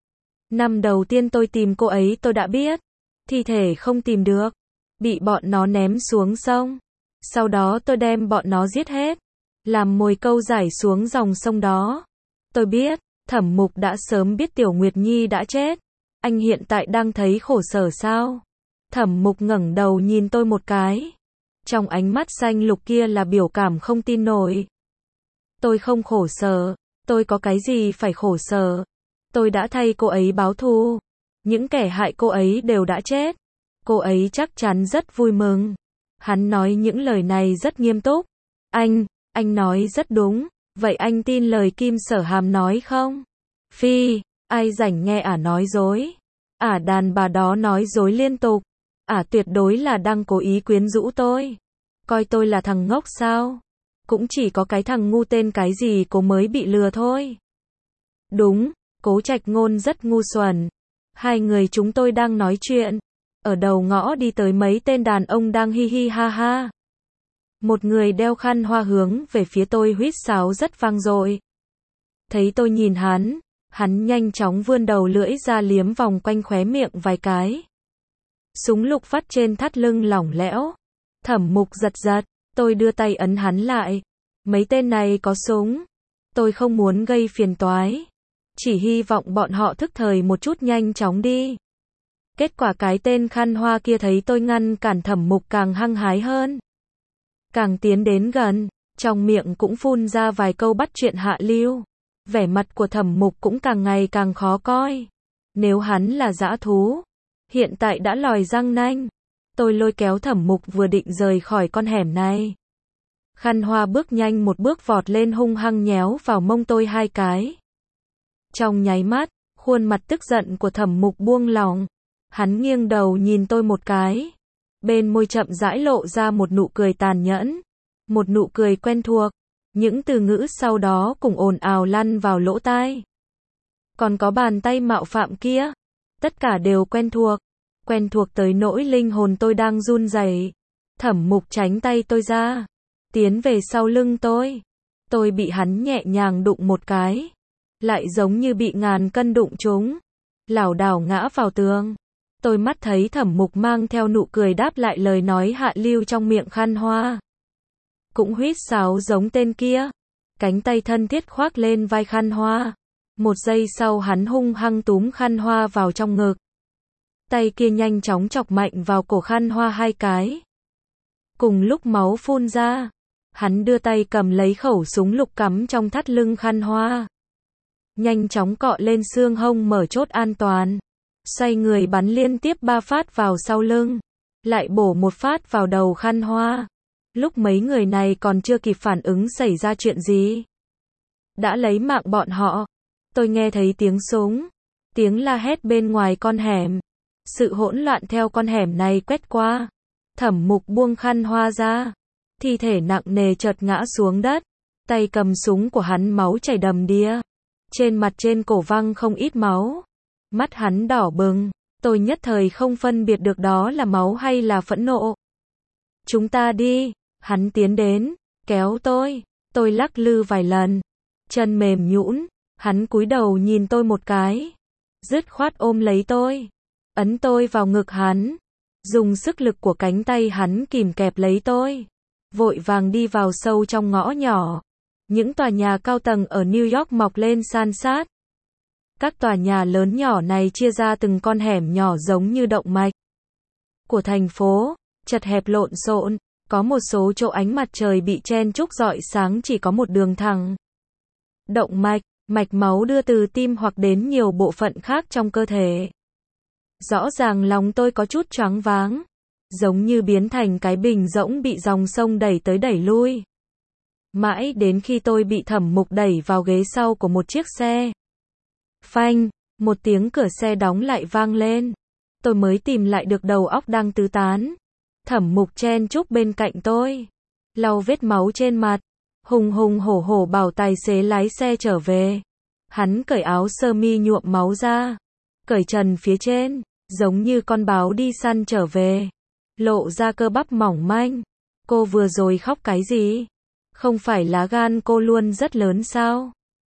Năm đầu tiên tôi tìm cô ấy tôi đã biết. Thi thể không tìm được. Bị bọn nó ném xuống sông. Sau đó tôi đem bọn nó giết hết. Làm mồi câu giải xuống dòng sông đó. Tôi biết, Thẩm Mục đã sớm biết Tiểu Nguyệt Nhi đã chết. Anh hiện tại đang thấy khổ sở sao? Thẩm Mục ngẩng đầu nhìn tôi một cái. Trong ánh mắt xanh lục kia là biểu cảm không tin nổi. Tôi không khổ sở. Tôi có cái gì phải khổ sở? Tôi đã thay cô ấy báo thù. Những kẻ hại cô ấy đều đã chết. Cô ấy chắc chắn rất vui mừng. Hắn nói những lời này rất nghiêm túc. Anh nói rất đúng. Vậy anh tin lời Kim Sở Hàm nói không? Phi, ai rảnh nghe ả nói dối. Ả đàn bà đó nói dối liên tục. Ả tuyệt đối là đang cố ý quyến rũ tôi. Coi tôi là thằng ngốc sao? Cũng chỉ có cái thằng ngu tên cái gì Cố mới bị lừa thôi. Đúng, Cố Trạch Ngôn rất ngu xuẩn. Hai người chúng tôi đang nói chuyện. Ở đầu ngõ đi tới mấy tên đàn ông đang hi hi ha ha. Một người đeo khăn hoa hướng về phía tôi huýt sáo rất vang dội. Thấy tôi nhìn hắn nhanh chóng vươn đầu lưỡi ra liếm vòng quanh khóe miệng vài cái. Súng lục vắt trên thắt lưng lỏng lẽo. Thẩm Mục giật giật, tôi đưa tay ấn hắn lại. Mấy tên này có súng. Tôi không muốn gây phiền toái. Chỉ hy vọng bọn họ thức thời một chút nhanh chóng đi. Kết quả cái tên khăn hoa kia thấy tôi ngăn cản Thẩm Mục càng hăng hái hơn. Càng tiến đến gần, trong miệng cũng phun ra vài câu bắt chuyện hạ lưu. Vẻ mặt của Thẩm Mục cũng càng ngày càng khó coi. Nếu hắn là dã thú, hiện tại đã lòi răng nanh. Tôi lôi kéo Thẩm Mục vừa định rời khỏi con hẻm này. Khăn hoa bước nhanh một bước vọt lên hung hăng nhéo vào mông tôi hai cái. Trong nháy mắt, khuôn mặt tức giận của Thẩm Mục buông lỏng. Hắn nghiêng đầu nhìn tôi một cái. Bên môi chậm rãi lộ ra một nụ cười tàn nhẫn. Một nụ cười quen thuộc. Những từ ngữ sau đó cùng ồn ào lăn vào lỗ tai. Còn có bàn tay mạo phạm kia. Tất cả đều quen thuộc. Quen thuộc tới nỗi linh hồn tôi đang run rẩy. Thẩm Mục tránh tay tôi ra. Tiến về sau lưng tôi. Tôi bị hắn nhẹ nhàng đụng một cái. Lại giống như bị ngàn cân đụng trúng. Lảo đảo ngã vào tường. Tôi mắt thấy Thẩm Mục mang theo nụ cười đáp lại lời nói hạ lưu trong miệng khăn hoa. Cũng huýt sáo giống tên kia. Cánh tay thân thiết khoác lên vai khăn hoa. Một giây sau hắn hung hăng túm khăn hoa vào trong ngực. Tay kia nhanh chóng chọc mạnh vào cổ khăn hoa hai cái. Cùng lúc máu phun ra, hắn đưa tay cầm lấy khẩu súng lục cắm trong thắt lưng khăn hoa. Nhanh chóng cọ lên xương hông mở chốt an toàn. Xoay người bắn liên tiếp 3 phát vào sau lưng. Lại bổ một phát vào đầu khăn hoa. Lúc mấy người này còn chưa kịp phản ứng xảy ra chuyện gì. Đã lấy mạng bọn họ. Tôi nghe thấy tiếng súng. Tiếng la hét bên ngoài con hẻm. Sự hỗn loạn theo con hẻm này quét qua. Thẩm Mục buông khăn hoa ra. Thi thể nặng nề chợt ngã xuống đất. Tay cầm súng của hắn máu chảy đầm đìa. Trên mặt trên cổ văng không ít máu. Mắt hắn đỏ bừng. Tôi nhất thời không phân biệt được đó là máu hay là phẫn nộ. Chúng ta đi. Hắn tiến đến. Kéo tôi. Tôi lắc lư vài lần. Chân mềm nhũn. Hắn cúi đầu nhìn tôi một cái. Dứt khoát ôm lấy tôi. Ấn tôi vào ngực hắn. Dùng sức lực của cánh tay hắn kìm kẹp lấy tôi. Vội vàng đi vào sâu trong ngõ nhỏ. Những tòa nhà cao tầng ở New York mọc lên san sát. Các tòa nhà lớn nhỏ này chia ra từng con hẻm nhỏ giống như động mạch của thành phố, chật hẹp lộn xộn, có một số chỗ ánh mặt trời bị chen chúc rọi sáng chỉ có một đường thẳng. Động mạch, mạch máu đưa từ tim hoặc đến nhiều bộ phận khác trong cơ thể. Rõ ràng lòng tôi có chút choáng váng, giống như biến thành cái bình rỗng bị dòng sông đẩy tới đẩy lui. Mãi đến khi tôi bị Thẩm Mục đẩy vào ghế sau của một chiếc xe. Phanh, một tiếng cửa xe đóng lại vang lên. Tôi mới tìm lại được đầu óc đang tứ tán. Thẩm Mục chen chúc bên cạnh tôi. Lau vết máu trên mặt. Hùng hùng hổ hổ bảo tài xế lái xe trở về. Hắn cởi áo sơ mi nhuộm máu ra. Cởi trần phía trên, giống như con báo đi săn trở về. Lộ ra cơ bắp mỏng manh. Cô vừa rồi khóc cái gì? Không phải lá gan cô luôn rất lớn sao?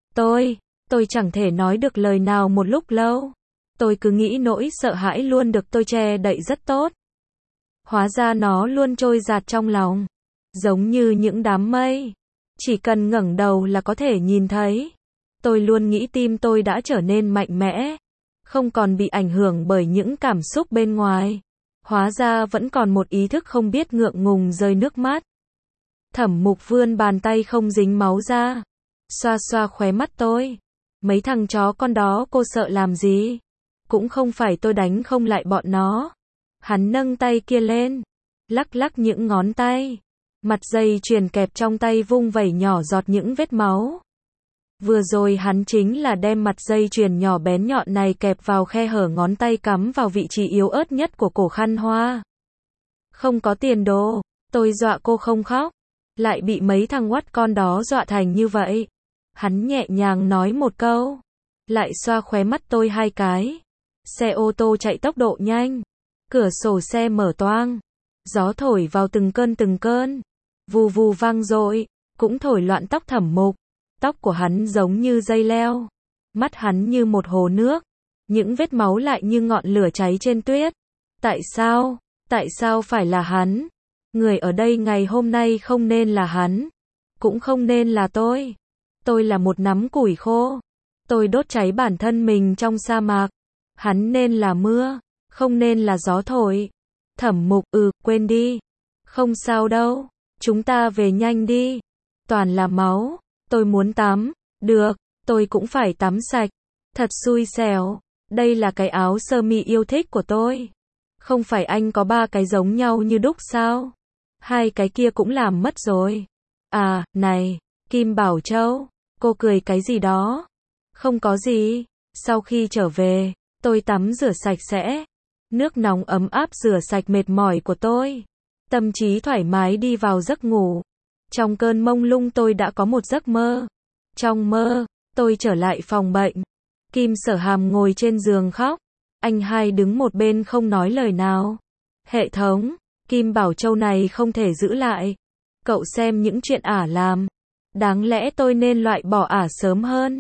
Tôi chẳng thể nói được lời nào một lúc lâu. Tôi cứ nghĩ nỗi sợ hãi luôn được tôi che đậy rất tốt. Hóa ra nó luôn trôi dạt trong lòng. Giống như những đám mây. Chỉ cần ngẩng đầu là có thể nhìn thấy. Tôi luôn nghĩ tim tôi đã trở nên mạnh mẽ. Không còn bị ảnh hưởng bởi những cảm xúc bên ngoài. Hóa ra vẫn còn một ý thức không biết ngượng ngùng rơi nước mắt. Thẩm Mục vươn bàn tay không dính máu ra. Xoa xoa khóe mắt tôi. Mấy thằng chó con đó cô sợ làm gì? Cũng không phải tôi đánh không lại bọn nó. Hắn nâng tay kia lên. Lắc lắc những ngón tay. Mặt dây chuyền kẹp trong tay vung vẩy nhỏ giọt những vết máu. Vừa rồi hắn chính là đem mặt dây chuyền nhỏ bén nhọn này kẹp vào khe hở ngón tay cắm vào vị trí yếu ớt nhất của cổ khăn hoa. Không có tiền đồ. Tôi dọa cô không khóc. Lại bị mấy thằng oắt con đó dọa thành như vậy. Hắn nhẹ nhàng nói một câu. Lại xoa khóe mắt tôi 2 cái. Xe ô tô chạy tốc độ nhanh. Cửa sổ xe mở toang. Gió thổi vào từng cơn. Vù vù vang dội. Cũng thổi loạn tóc Thẩm Mục. Tóc của hắn giống như dây leo. Mắt hắn như một hồ nước. Những vết máu lại như ngọn lửa cháy trên tuyết. Tại sao? Tại sao phải là hắn? Người ở đây ngày hôm nay không nên là hắn. Cũng không nên là tôi. Tôi là một nắm củi khô. Tôi đốt cháy bản thân mình trong sa mạc. Hắn nên là mưa. Không nên là gió thổi. Thẩm Mục, quên đi. Không sao đâu. Chúng ta về nhanh đi. Toàn là máu. Tôi muốn tắm. Được, tôi cũng phải tắm sạch. Thật xui xẻo. Đây là cái áo sơ mi yêu thích của tôi. Không phải anh có 3 cái giống nhau như đúc sao? 2 cái kia cũng làm mất rồi. À, này, Kim Bảo Châu, cô cười cái gì đó? Không có gì. Sau khi trở về, tôi tắm rửa sạch sẽ. Nước nóng ấm áp rửa sạch mệt mỏi của tôi. Tâm trí thoải mái đi vào giấc ngủ. Trong cơn mông lung tôi đã có một giấc mơ. Trong mơ, tôi trở lại phòng bệnh. Kim Sở Hàm ngồi trên giường khóc. Anh hai đứng một bên không nói lời nào. Hệ thống, Kim Bảo Châu này không thể giữ lại. Cậu xem những chuyện ả làm. Đáng lẽ tôi nên loại bỏ ả sớm hơn.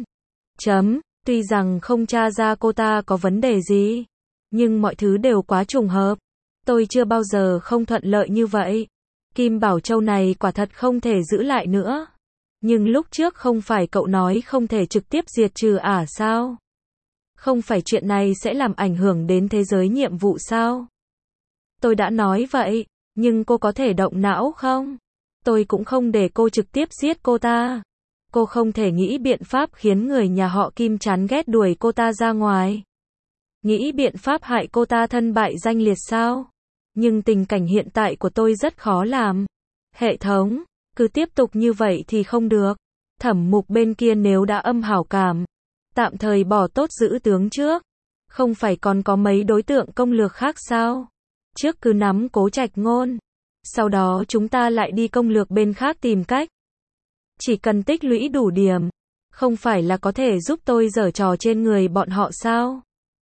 Tuy rằng không tra ra cô ta có vấn đề gì. Nhưng mọi thứ đều quá trùng hợp. Tôi chưa bao giờ không thuận lợi như vậy. Kim Bảo Châu này quả thật không thể giữ lại nữa. Nhưng lúc trước không phải cậu nói không thể trực tiếp diệt trừ ả sao? Không phải chuyện này sẽ làm ảnh hưởng đến thế giới nhiệm vụ sao? Tôi đã nói vậy, nhưng cô có thể động não không? Tôi cũng không để cô trực tiếp giết cô ta. Cô không thể nghĩ biện pháp khiến người nhà họ Kim chán ghét đuổi cô ta ra ngoài. Nghĩ biện pháp hại cô ta thân bại danh liệt sao? Nhưng tình cảnh hiện tại của tôi rất khó làm. Hệ thống, cứ tiếp tục như vậy thì không được. Thẩm Mục bên kia nếu đã âm hảo cảm, tạm thời bỏ tốt giữ tướng trước. Không phải còn có mấy đối tượng công lược khác sao? Trước cứ nắm Cố Trạch Ngôn. Sau đó chúng ta lại đi công lược bên khác tìm cách. Chỉ cần tích lũy đủ điểm. Không phải là có thể giúp tôi giở trò trên người bọn họ sao?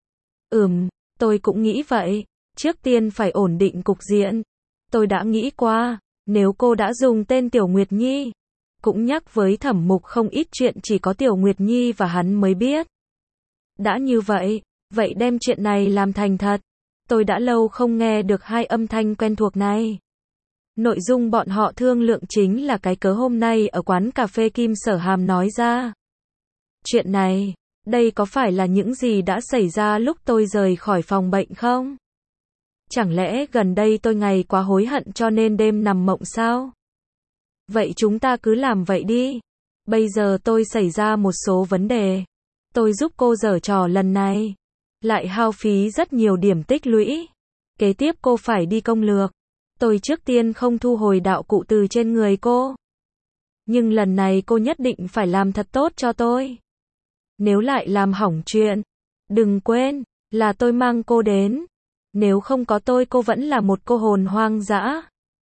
Tôi cũng nghĩ vậy. Trước tiên phải ổn định cục diện. Tôi đã nghĩ qua, nếu cô đã dùng tên Tiểu Nguyệt Nhi, cũng nhắc với Thẩm Mục không ít chuyện chỉ có Tiểu Nguyệt Nhi và hắn mới biết. Đã như vậy, vậy đem chuyện này làm thành thật. Tôi đã lâu không nghe được 2 âm thanh quen thuộc này. Nội dung bọn họ thương lượng chính là cái cớ hôm nay ở quán cà phê Kim Sở Hàm nói ra. Chuyện này, đây có phải là những gì đã xảy ra lúc tôi rời khỏi phòng bệnh không? Chẳng lẽ gần đây tôi ngày quá hối hận cho nên đêm nằm mộng sao? Vậy chúng ta cứ làm vậy đi. Bây giờ tôi xảy ra một số vấn đề. Tôi giúp cô giở trò lần này. Lại hao phí rất nhiều điểm tích lũy. Kế tiếp cô phải đi công lược. Tôi trước tiên không thu hồi đạo cụ từ trên người cô. Nhưng lần này cô nhất định phải làm thật tốt cho tôi. Nếu lại làm hỏng chuyện, đừng quên, là tôi mang cô đến. Nếu không có tôi cô vẫn là một cô hồn hoang dã.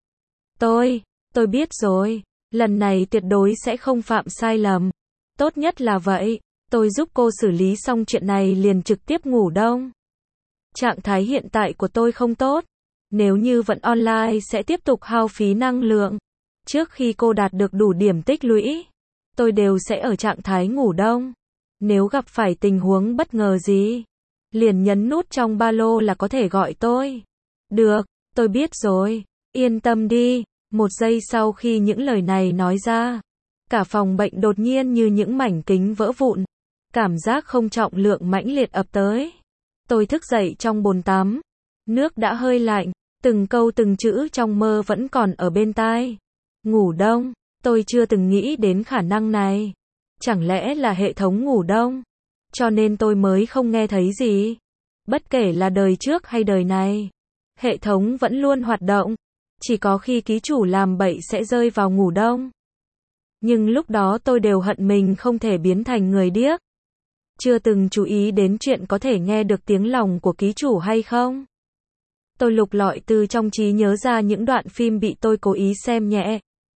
Tôi biết rồi, lần này tuyệt đối sẽ không phạm sai lầm. Tốt nhất là vậy, tôi giúp cô xử lý xong chuyện này liền trực tiếp ngủ đông. Trạng thái hiện tại của tôi không tốt. Nếu như vẫn online sẽ tiếp tục hao phí năng lượng. Trước khi cô đạt được đủ điểm tích lũy, tôi đều sẽ ở trạng thái ngủ đông. Nếu gặp phải tình huống bất ngờ gì, liền nhấn nút trong ba lô là có thể gọi tôi. Được, tôi biết rồi, yên tâm đi. 1 giây sau khi những lời này nói ra, cả phòng bệnh đột nhiên như những mảnh kính vỡ vụn. Cảm giác không trọng lượng mãnh liệt ập tới. Tôi thức dậy trong bồn tắm. Nước đã hơi lạnh, từng câu từng chữ trong mơ vẫn còn ở bên tai. Ngủ đông, tôi chưa từng nghĩ đến khả năng này. Chẳng lẽ là hệ thống ngủ đông? Cho nên tôi mới không nghe thấy gì. Bất kể là đời trước hay đời này, hệ thống vẫn luôn hoạt động. Chỉ có khi ký chủ làm bậy sẽ rơi vào ngủ đông. Nhưng lúc đó tôi đều hận mình không thể biến thành người điếc. Chưa từng chú ý đến chuyện có thể nghe được tiếng lòng của ký chủ hay không. Tôi lục lọi từ trong trí nhớ ra những đoạn phim bị tôi cố ý xem nhẹ.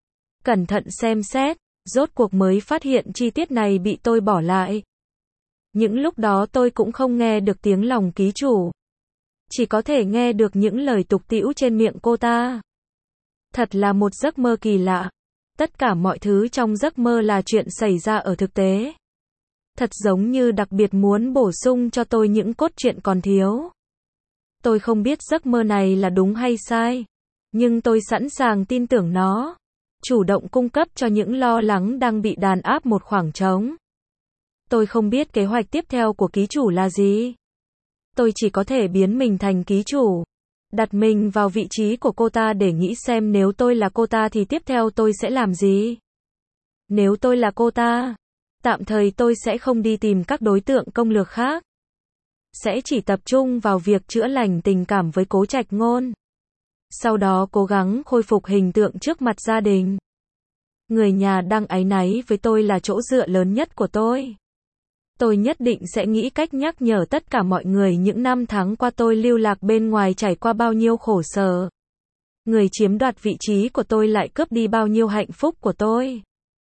Cẩn thận xem xét, rốt cuộc mới phát hiện chi tiết này bị tôi bỏ lại. Những lúc đó tôi cũng không nghe được tiếng lòng ký chủ. Chỉ có thể nghe được những lời tục tĩu trên miệng cô ta. Thật là một giấc mơ kỳ lạ. Tất cả mọi thứ trong giấc mơ là chuyện xảy ra ở thực tế. Thật giống như đặc biệt muốn bổ sung cho tôi những cốt truyện còn thiếu. Tôi không biết giấc mơ này là đúng hay sai. Nhưng tôi sẵn sàng tin tưởng nó. Chủ động cung cấp cho những lo lắng đang bị đàn áp một khoảng trống. Tôi không biết kế hoạch tiếp theo của ký chủ là gì. Tôi chỉ có thể biến mình thành ký chủ. Đặt mình vào vị trí của cô ta để nghĩ xem nếu tôi là cô ta thì tiếp theo tôi sẽ làm gì. Nếu tôi là cô ta, tạm thời tôi sẽ không đi tìm các đối tượng công lược khác. Sẽ chỉ tập trung vào việc chữa lành tình cảm với Cố Trạch Ngôn. Sau đó cố gắng khôi phục hình tượng trước mặt gia đình. Người nhà đang áy náy với tôi là chỗ dựa lớn nhất của tôi. Tôi nhất định sẽ nghĩ cách nhắc nhở tất cả mọi người những năm tháng qua tôi lưu lạc bên ngoài trải qua bao nhiêu khổ sở. Người chiếm đoạt vị trí của tôi lại cướp đi bao nhiêu hạnh phúc của tôi.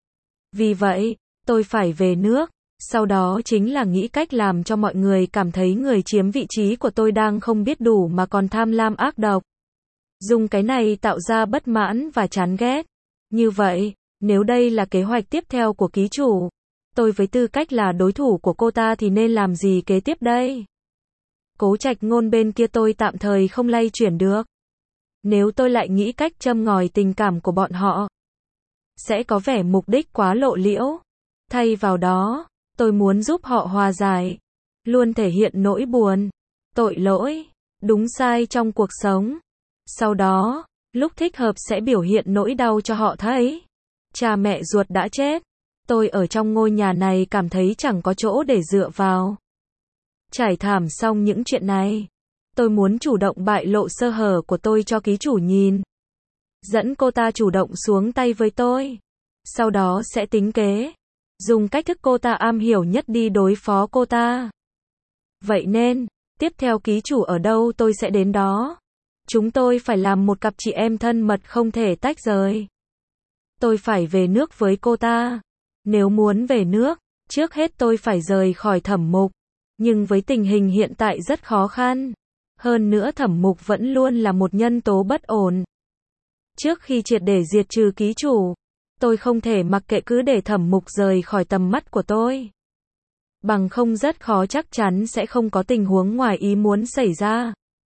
Vì vậy, tôi phải về nước. Sau đó chính là nghĩ cách làm cho mọi người cảm thấy người chiếm vị trí của tôi đang không biết đủ mà còn tham lam ác độc. Dùng cái này tạo ra bất mãn và chán ghét. Như vậy, nếu đây là kế hoạch tiếp theo của ký chủ, tôi với tư cách là đối thủ của cô ta thì nên làm gì kế tiếp đây? Cố Trạch Ngôn bên kia tôi tạm thời không lay chuyển được. Nếu tôi lại nghĩ cách châm ngòi tình cảm của bọn họ, sẽ có vẻ mục đích quá lộ liễu. Thay vào đó, tôi muốn giúp họ hòa giải, luôn thể hiện nỗi buồn, tội lỗi, đúng sai trong cuộc sống. Sau đó, lúc thích hợp sẽ biểu hiện nỗi đau cho họ thấy. Cha mẹ ruột đã chết. Tôi ở trong ngôi nhà này cảm thấy chẳng có chỗ để dựa vào. Trải thảm xong những chuyện này, tôi muốn chủ động bại lộ sơ hở của tôi cho ký chủ nhìn. Dẫn cô ta chủ động xuống tay với tôi. Sau đó sẽ tính kế. Dùng cách thức cô ta am hiểu nhất đi đối phó cô ta. Vậy nên, tiếp theo ký chủ ở đâu tôi sẽ đến đó. Chúng tôi phải làm một cặp chị em thân mật không thể tách rời. Tôi phải về nước với cô ta. Nếu muốn về nước, trước hết tôi phải rời khỏi Thẩm Mục. Nhưng với tình hình hiện tại rất khó khăn. Hơn nữa Thẩm Mục vẫn luôn là một nhân tố bất ổn. Trước khi triệt để diệt trừ ký chủ, tôi không thể mặc kệ cứ để Thẩm Mục rời khỏi tầm mắt của tôi. Bằng không rất khó chắc chắn sẽ không có tình huống ngoài ý muốn xảy ra.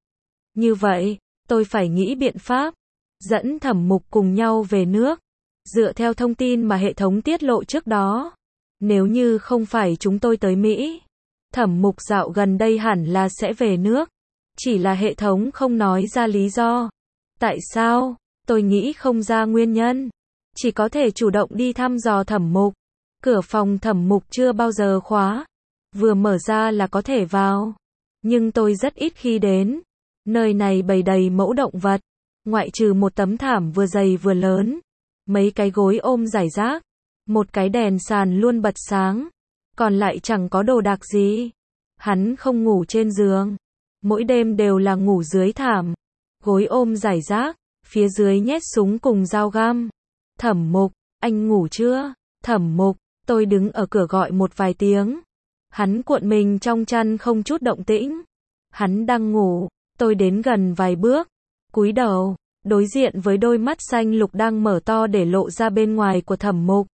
Như vậy, tôi phải nghĩ biện pháp, dẫn Thẩm Mục cùng nhau về nước. Dựa theo thông tin mà hệ thống tiết lộ trước đó, nếu như không phải chúng tôi tới Mỹ, Thẩm Mục dạo gần đây hẳn là sẽ về nước. Chỉ là hệ thống không nói ra lý do. Tại sao? Tôi nghĩ không ra nguyên nhân. Chỉ có thể chủ động đi thăm dò Thẩm Mục. Cửa phòng Thẩm Mục chưa bao giờ khóa. Vừa mở ra là có thể vào. Nhưng tôi rất ít khi đến. Nơi này bày đầy mẫu động vật. Ngoại trừ một tấm thảm vừa dày vừa lớn. Mấy cái gối ôm rải rác. Một cái đèn sàn luôn bật sáng. Còn lại chẳng có đồ đạc gì. Hắn không ngủ trên giường. Mỗi đêm đều là ngủ dưới thảm. Gối ôm rải rác. Phía dưới nhét súng cùng dao găm. Thẩm Mục, anh ngủ chưa? Thẩm Mục, tôi đứng ở cửa gọi một vài tiếng. Hắn cuộn mình trong chăn không chút động tĩnh. Hắn đang ngủ, tôi đến gần vài bước. Cúi đầu, đối diện với đôi mắt xanh lục đang mở to để lộ ra bên ngoài của Thẩm Mục.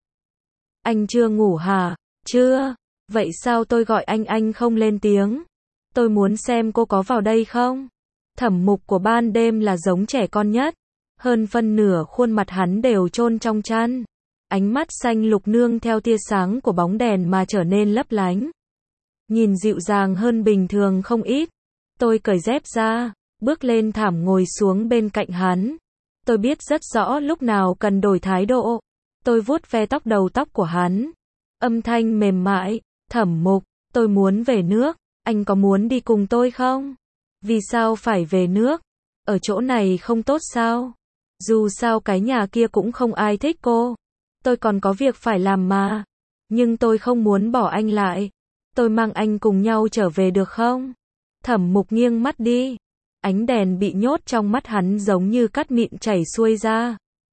Anh chưa ngủ hả? Chưa. Vậy sao tôi gọi anh không lên tiếng? Tôi muốn xem cô có vào đây không? Thẩm Mục của ban đêm là giống trẻ con nhất. Hơn phân nửa khuôn mặt hắn đều chôn trong chăn. Ánh mắt xanh lục nương theo tia sáng của bóng đèn mà trở nên lấp lánh. Nhìn dịu dàng hơn bình thường không ít. Tôi cởi dép ra, bước lên thảm ngồi xuống bên cạnh hắn. Tôi biết rất rõ lúc nào cần đổi thái độ. Tôi vuốt ve đầu tóc của hắn. Âm thanh mềm mại, Thẩm Mục, tôi muốn về nước, anh có muốn đi cùng tôi không? Vì sao phải về nước? Ở chỗ này không tốt sao? Dù sao cái nhà kia cũng không ai thích cô. Tôi còn có việc phải làm mà. Nhưng tôi không muốn bỏ anh lại. Tôi mang anh cùng nhau trở về được không? Thẩm Mục nghiêng mắt đi. Ánh đèn bị nhốt trong mắt hắn giống như cát mịn chảy xuôi ra.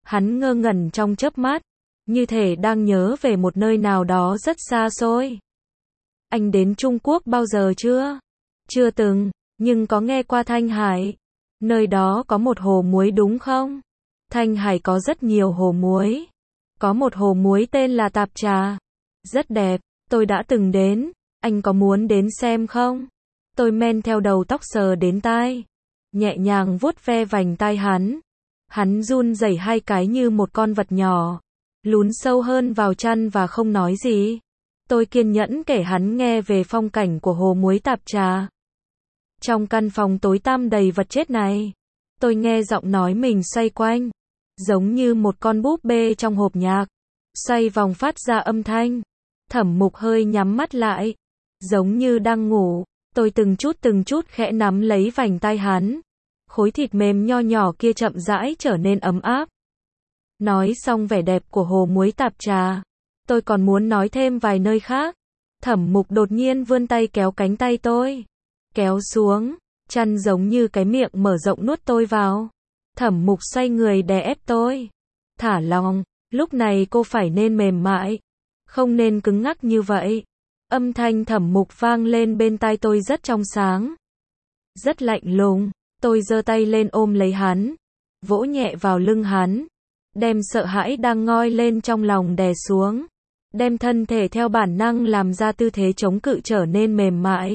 Hắn ngơ ngẩn trong chớp mắt, như thể đang nhớ về một nơi nào đó rất xa xôi. Anh đến Trung Quốc bao giờ chưa? Chưa từng, nhưng có nghe qua Thanh Hải. Nơi đó có một hồ muối đúng không? Thanh Hải có rất nhiều hồ muối. Có một hồ muối tên là Tạp Trà. Rất đẹp, tôi đã từng đến. Anh có muốn đến xem không? Tôi men theo đầu tóc sờ đến tai. Nhẹ nhàng vuốt ve vành tai hắn. Hắn run rẩy hai cái như một con vật nhỏ. Lún sâu hơn vào chăn và không nói gì. Tôi kiên nhẫn kể hắn nghe về phong cảnh của hồ muối Tạp Trà. Trong căn phòng tối tăm đầy vật chết này, tôi nghe giọng nói mình xoay quanh, giống như một con búp bê trong hộp nhạc, xoay vòng phát ra âm thanh. Thẩm Mục hơi nhắm mắt lại, giống như đang ngủ. Tôi từng chút khẽ nắm lấy vành tai hắn. Khối thịt mềm nho nhỏ kia chậm rãi trở nên ấm áp. Nói xong vẻ đẹp của hồ muối Tạp Trà, tôi còn muốn nói thêm vài nơi khác. Thẩm Mục đột nhiên vươn tay kéo cánh tay tôi. Kéo xuống, chăn giống như cái miệng mở rộng nuốt tôi vào. Thẩm Mục xoay người đè ép tôi. Thả lòng, lúc này cô phải nên mềm mại, không nên cứng ngắc như vậy. Âm thanh Thẩm Mục vang lên bên tai tôi rất trong sáng, rất lạnh lùng. Tôi giơ tay lên ôm lấy hắn, vỗ nhẹ vào lưng hắn, đem sợ hãi đang ngoi lên trong lòng đè xuống, đem thân thể theo bản năng làm ra tư thế chống cự trở nên mềm mại.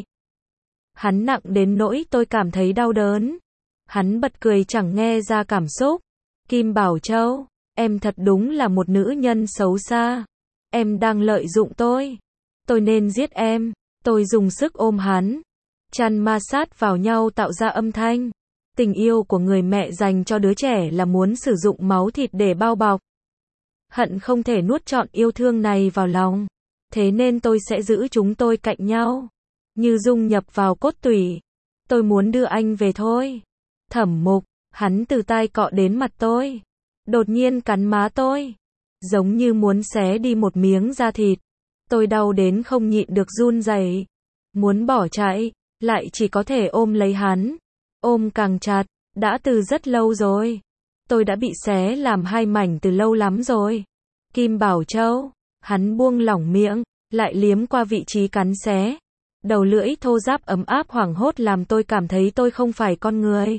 Hắn nặng đến nỗi tôi cảm thấy đau đớn. Hắn bật cười chẳng nghe ra cảm xúc. Kim Bảo Châu, em thật đúng là một nữ nhân xấu xa. Em đang lợi dụng tôi. Tôi nên giết em. Tôi dùng sức ôm hắn. Chăn ma sát vào nhau tạo ra âm thanh. Tình yêu của người mẹ dành cho đứa trẻ là muốn sử dụng máu thịt để bao bọc. Hận không thể nuốt trọn yêu thương này vào lòng. Thế nên tôi sẽ giữ chúng tôi cạnh nhau, như dung nhập vào cốt tủy. Tôi muốn đưa anh về thôi. Thẩm Mục, hắn từ tai cọ đến mặt tôi. Đột nhiên cắn má tôi, giống như muốn xé đi một miếng da thịt. Tôi đau đến không nhịn được run rẩy, muốn bỏ chạy, lại chỉ có thể ôm lấy hắn. Ôm càng chặt, đã từ rất lâu rồi. Tôi đã bị xé làm hai mảnh từ lâu lắm rồi. Kim Bảo Châu, hắn buông lỏng miệng, lại liếm qua vị trí cắn xé. Đầu lưỡi thô ráp ấm áp hoảng hốt làm tôi cảm thấy tôi không phải con người,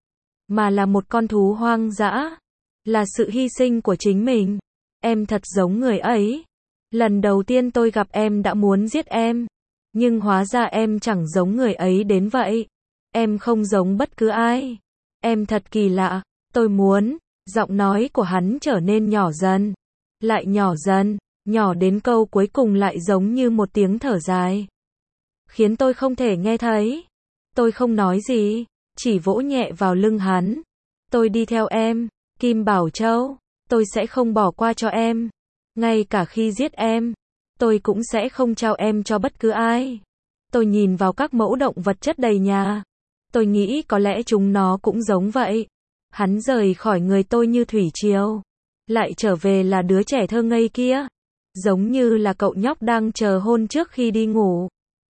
mà là một con thú hoang dã. Là sự hy sinh của chính mình. Em thật giống người ấy. Lần đầu tiên tôi gặp em đã muốn giết em. Nhưng hóa ra em chẳng giống người ấy đến vậy. Em không giống bất cứ ai. Em thật kỳ lạ. Tôi muốn. Giọng nói của hắn trở nên nhỏ dần. Lại nhỏ dần. Nhỏ đến câu cuối cùng lại giống như một tiếng thở dài, khiến tôi không thể nghe thấy. Tôi không nói gì, chỉ vỗ nhẹ vào lưng hắn. Tôi đi theo em, Kim Bảo Châu. Tôi sẽ không bỏ qua cho em. Ngay cả khi giết em, tôi cũng sẽ không trao em cho bất cứ ai. Tôi nhìn vào các mẫu động vật chất đầy nhà. Tôi nghĩ có lẽ chúng nó cũng giống vậy. Hắn rời khỏi người tôi như thủy triều, lại trở về là đứa trẻ thơ ngây kia, giống như là cậu nhóc đang chờ hôn trước khi đi ngủ.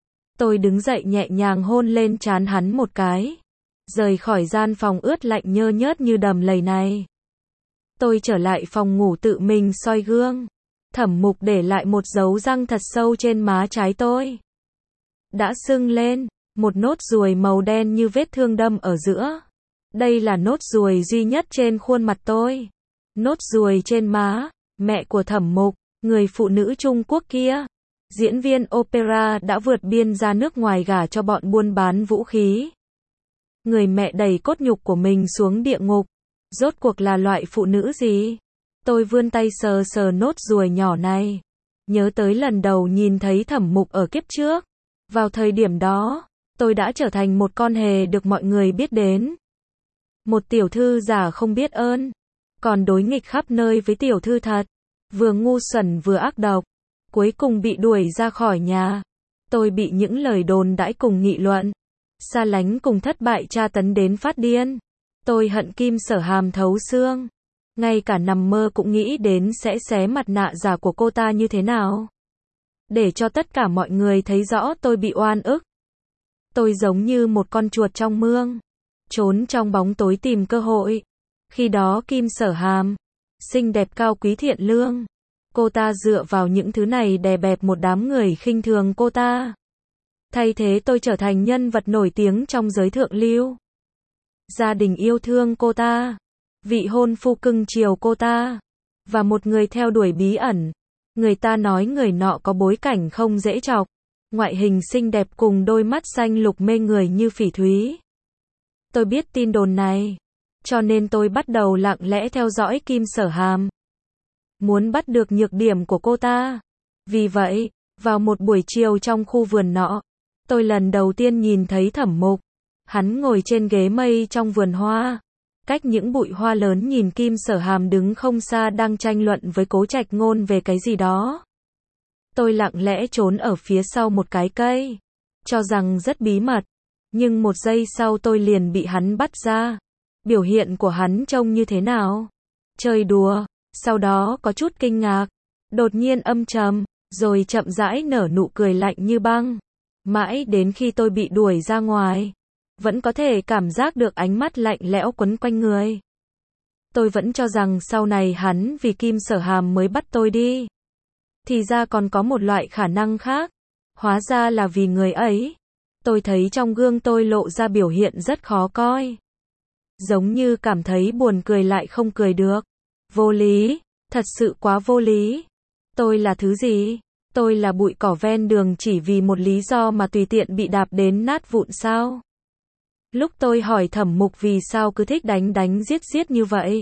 Tôi đứng dậy nhẹ nhàng hôn lên trán hắn một cái, rời khỏi gian phòng ướt lạnh nhơ nhớt như đầm lầy này. Tôi trở lại phòng ngủ tự mình soi gương. Thẩm Mục để lại một dấu răng thật sâu trên má trái tôi. Đã sưng lên, một nốt ruồi màu đen như vết thương đâm ở giữa. Đây là nốt ruồi duy nhất trên khuôn mặt tôi. Nốt ruồi trên má, mẹ của Thẩm Mục, người phụ nữ Trung Quốc kia, diễn viên opera đã vượt biên ra nước ngoài gả cho bọn buôn bán vũ khí. Người mẹ đẩy cốt nhục của mình xuống địa ngục. Rốt cuộc là loại phụ nữ gì? Tôi vươn tay sờ sờ nốt ruồi nhỏ này. Nhớ tới lần đầu nhìn thấy Thẩm Mục ở kiếp trước. Vào thời điểm đó, tôi đã trở thành một con hề được mọi người biết đến. Một tiểu thư giả không biết ơn, còn đối nghịch khắp nơi với tiểu thư thật. Vừa ngu xuẩn vừa ác độc. Cuối cùng bị đuổi ra khỏi nhà. Tôi bị những lời đồn đãi cùng nghị luận, xa lánh cùng thất bại tra tấn đến phát điên. Tôi hận Kim Sở Hàm thấu xương. Ngay cả nằm mơ cũng nghĩ đến sẽ xé mặt nạ giả của cô ta như thế nào, để cho tất cả mọi người thấy rõ tôi bị oan ức. Tôi giống như một con chuột trong mương, trốn trong bóng tối tìm cơ hội. Khi đó Kim Sở Hàm xinh đẹp cao quý thiện lương. Cô ta dựa vào những thứ này đè bẹp một đám người khinh thường cô ta. Thay thế tôi trở thành nhân vật nổi tiếng trong giới thượng lưu. Gia đình yêu thương cô ta. Vị hôn phu cưng chiều cô ta. Và một người theo đuổi bí ẩn. Người ta nói người nọ có bối cảnh không dễ chọc. Ngoại hình xinh đẹp cùng đôi mắt xanh lục mê người như phỉ thúy. Tôi biết tin đồn này. Cho nên tôi bắt đầu lặng lẽ theo dõi Kim Sở Hàm. Muốn bắt được nhược điểm của cô ta. Vì vậy, vào một buổi chiều trong khu vườn nọ, tôi lần đầu tiên nhìn thấy Thẩm Mục. Hắn ngồi trên ghế mây trong vườn hoa. Cách những bụi hoa lớn nhìn Kim Sở Hàm đứng không xa đang tranh luận với Cố Trạch Ngôn về cái gì đó. Tôi lặng lẽ trốn ở phía sau một cái cây. Cho rằng rất bí mật. Nhưng một giây sau tôi liền bị hắn bắt ra. Biểu hiện của hắn trông như thế nào? Chơi đùa. Sau đó có chút kinh ngạc. Đột nhiên âm trầm. Rồi chậm rãi nở nụ cười lạnh như băng. Mãi đến khi tôi bị đuổi ra ngoài. Vẫn có thể cảm giác được ánh mắt lạnh lẽo quấn quanh người. Tôi vẫn cho rằng sau này hắn vì Kim Sở Hàm mới bắt tôi đi. Thì ra còn có một loại khả năng khác. Hóa ra là vì người ấy. Tôi thấy trong gương tôi lộ ra biểu hiện rất khó coi. Giống như cảm thấy buồn cười lại không cười được. Vô lý. Thật sự quá vô lý. Tôi là thứ gì? Tôi là bụi cỏ ven đường chỉ vì một lý do mà tùy tiện bị đạp đến nát vụn sao? Lúc tôi hỏi Thẩm Mục vì sao cứ thích đánh đánh giết giết như vậy.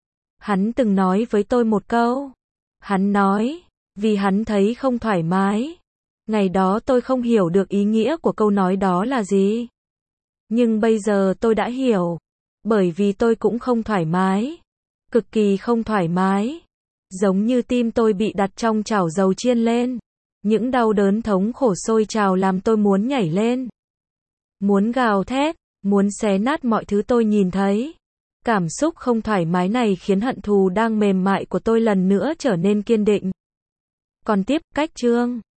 Hắn từng nói với tôi một câu. Hắn nói, vì hắn thấy không thoải mái. Ngày đó tôi không hiểu được ý nghĩa của câu nói đó là gì. Nhưng bây giờ tôi đã hiểu. Bởi vì tôi cũng không thoải mái. Cực kỳ không thoải mái. Giống như tim tôi bị đặt trong chảo dầu chiên lên. Những đau đớn thống khổ sôi trào làm tôi muốn nhảy lên. Muốn gào thét. Muốn xé nát mọi thứ tôi nhìn thấy. Cảm xúc không thoải mái này khiến hận thù đang mềm mại của tôi lần nữa trở nên kiên định. Còn tiếp, cách chương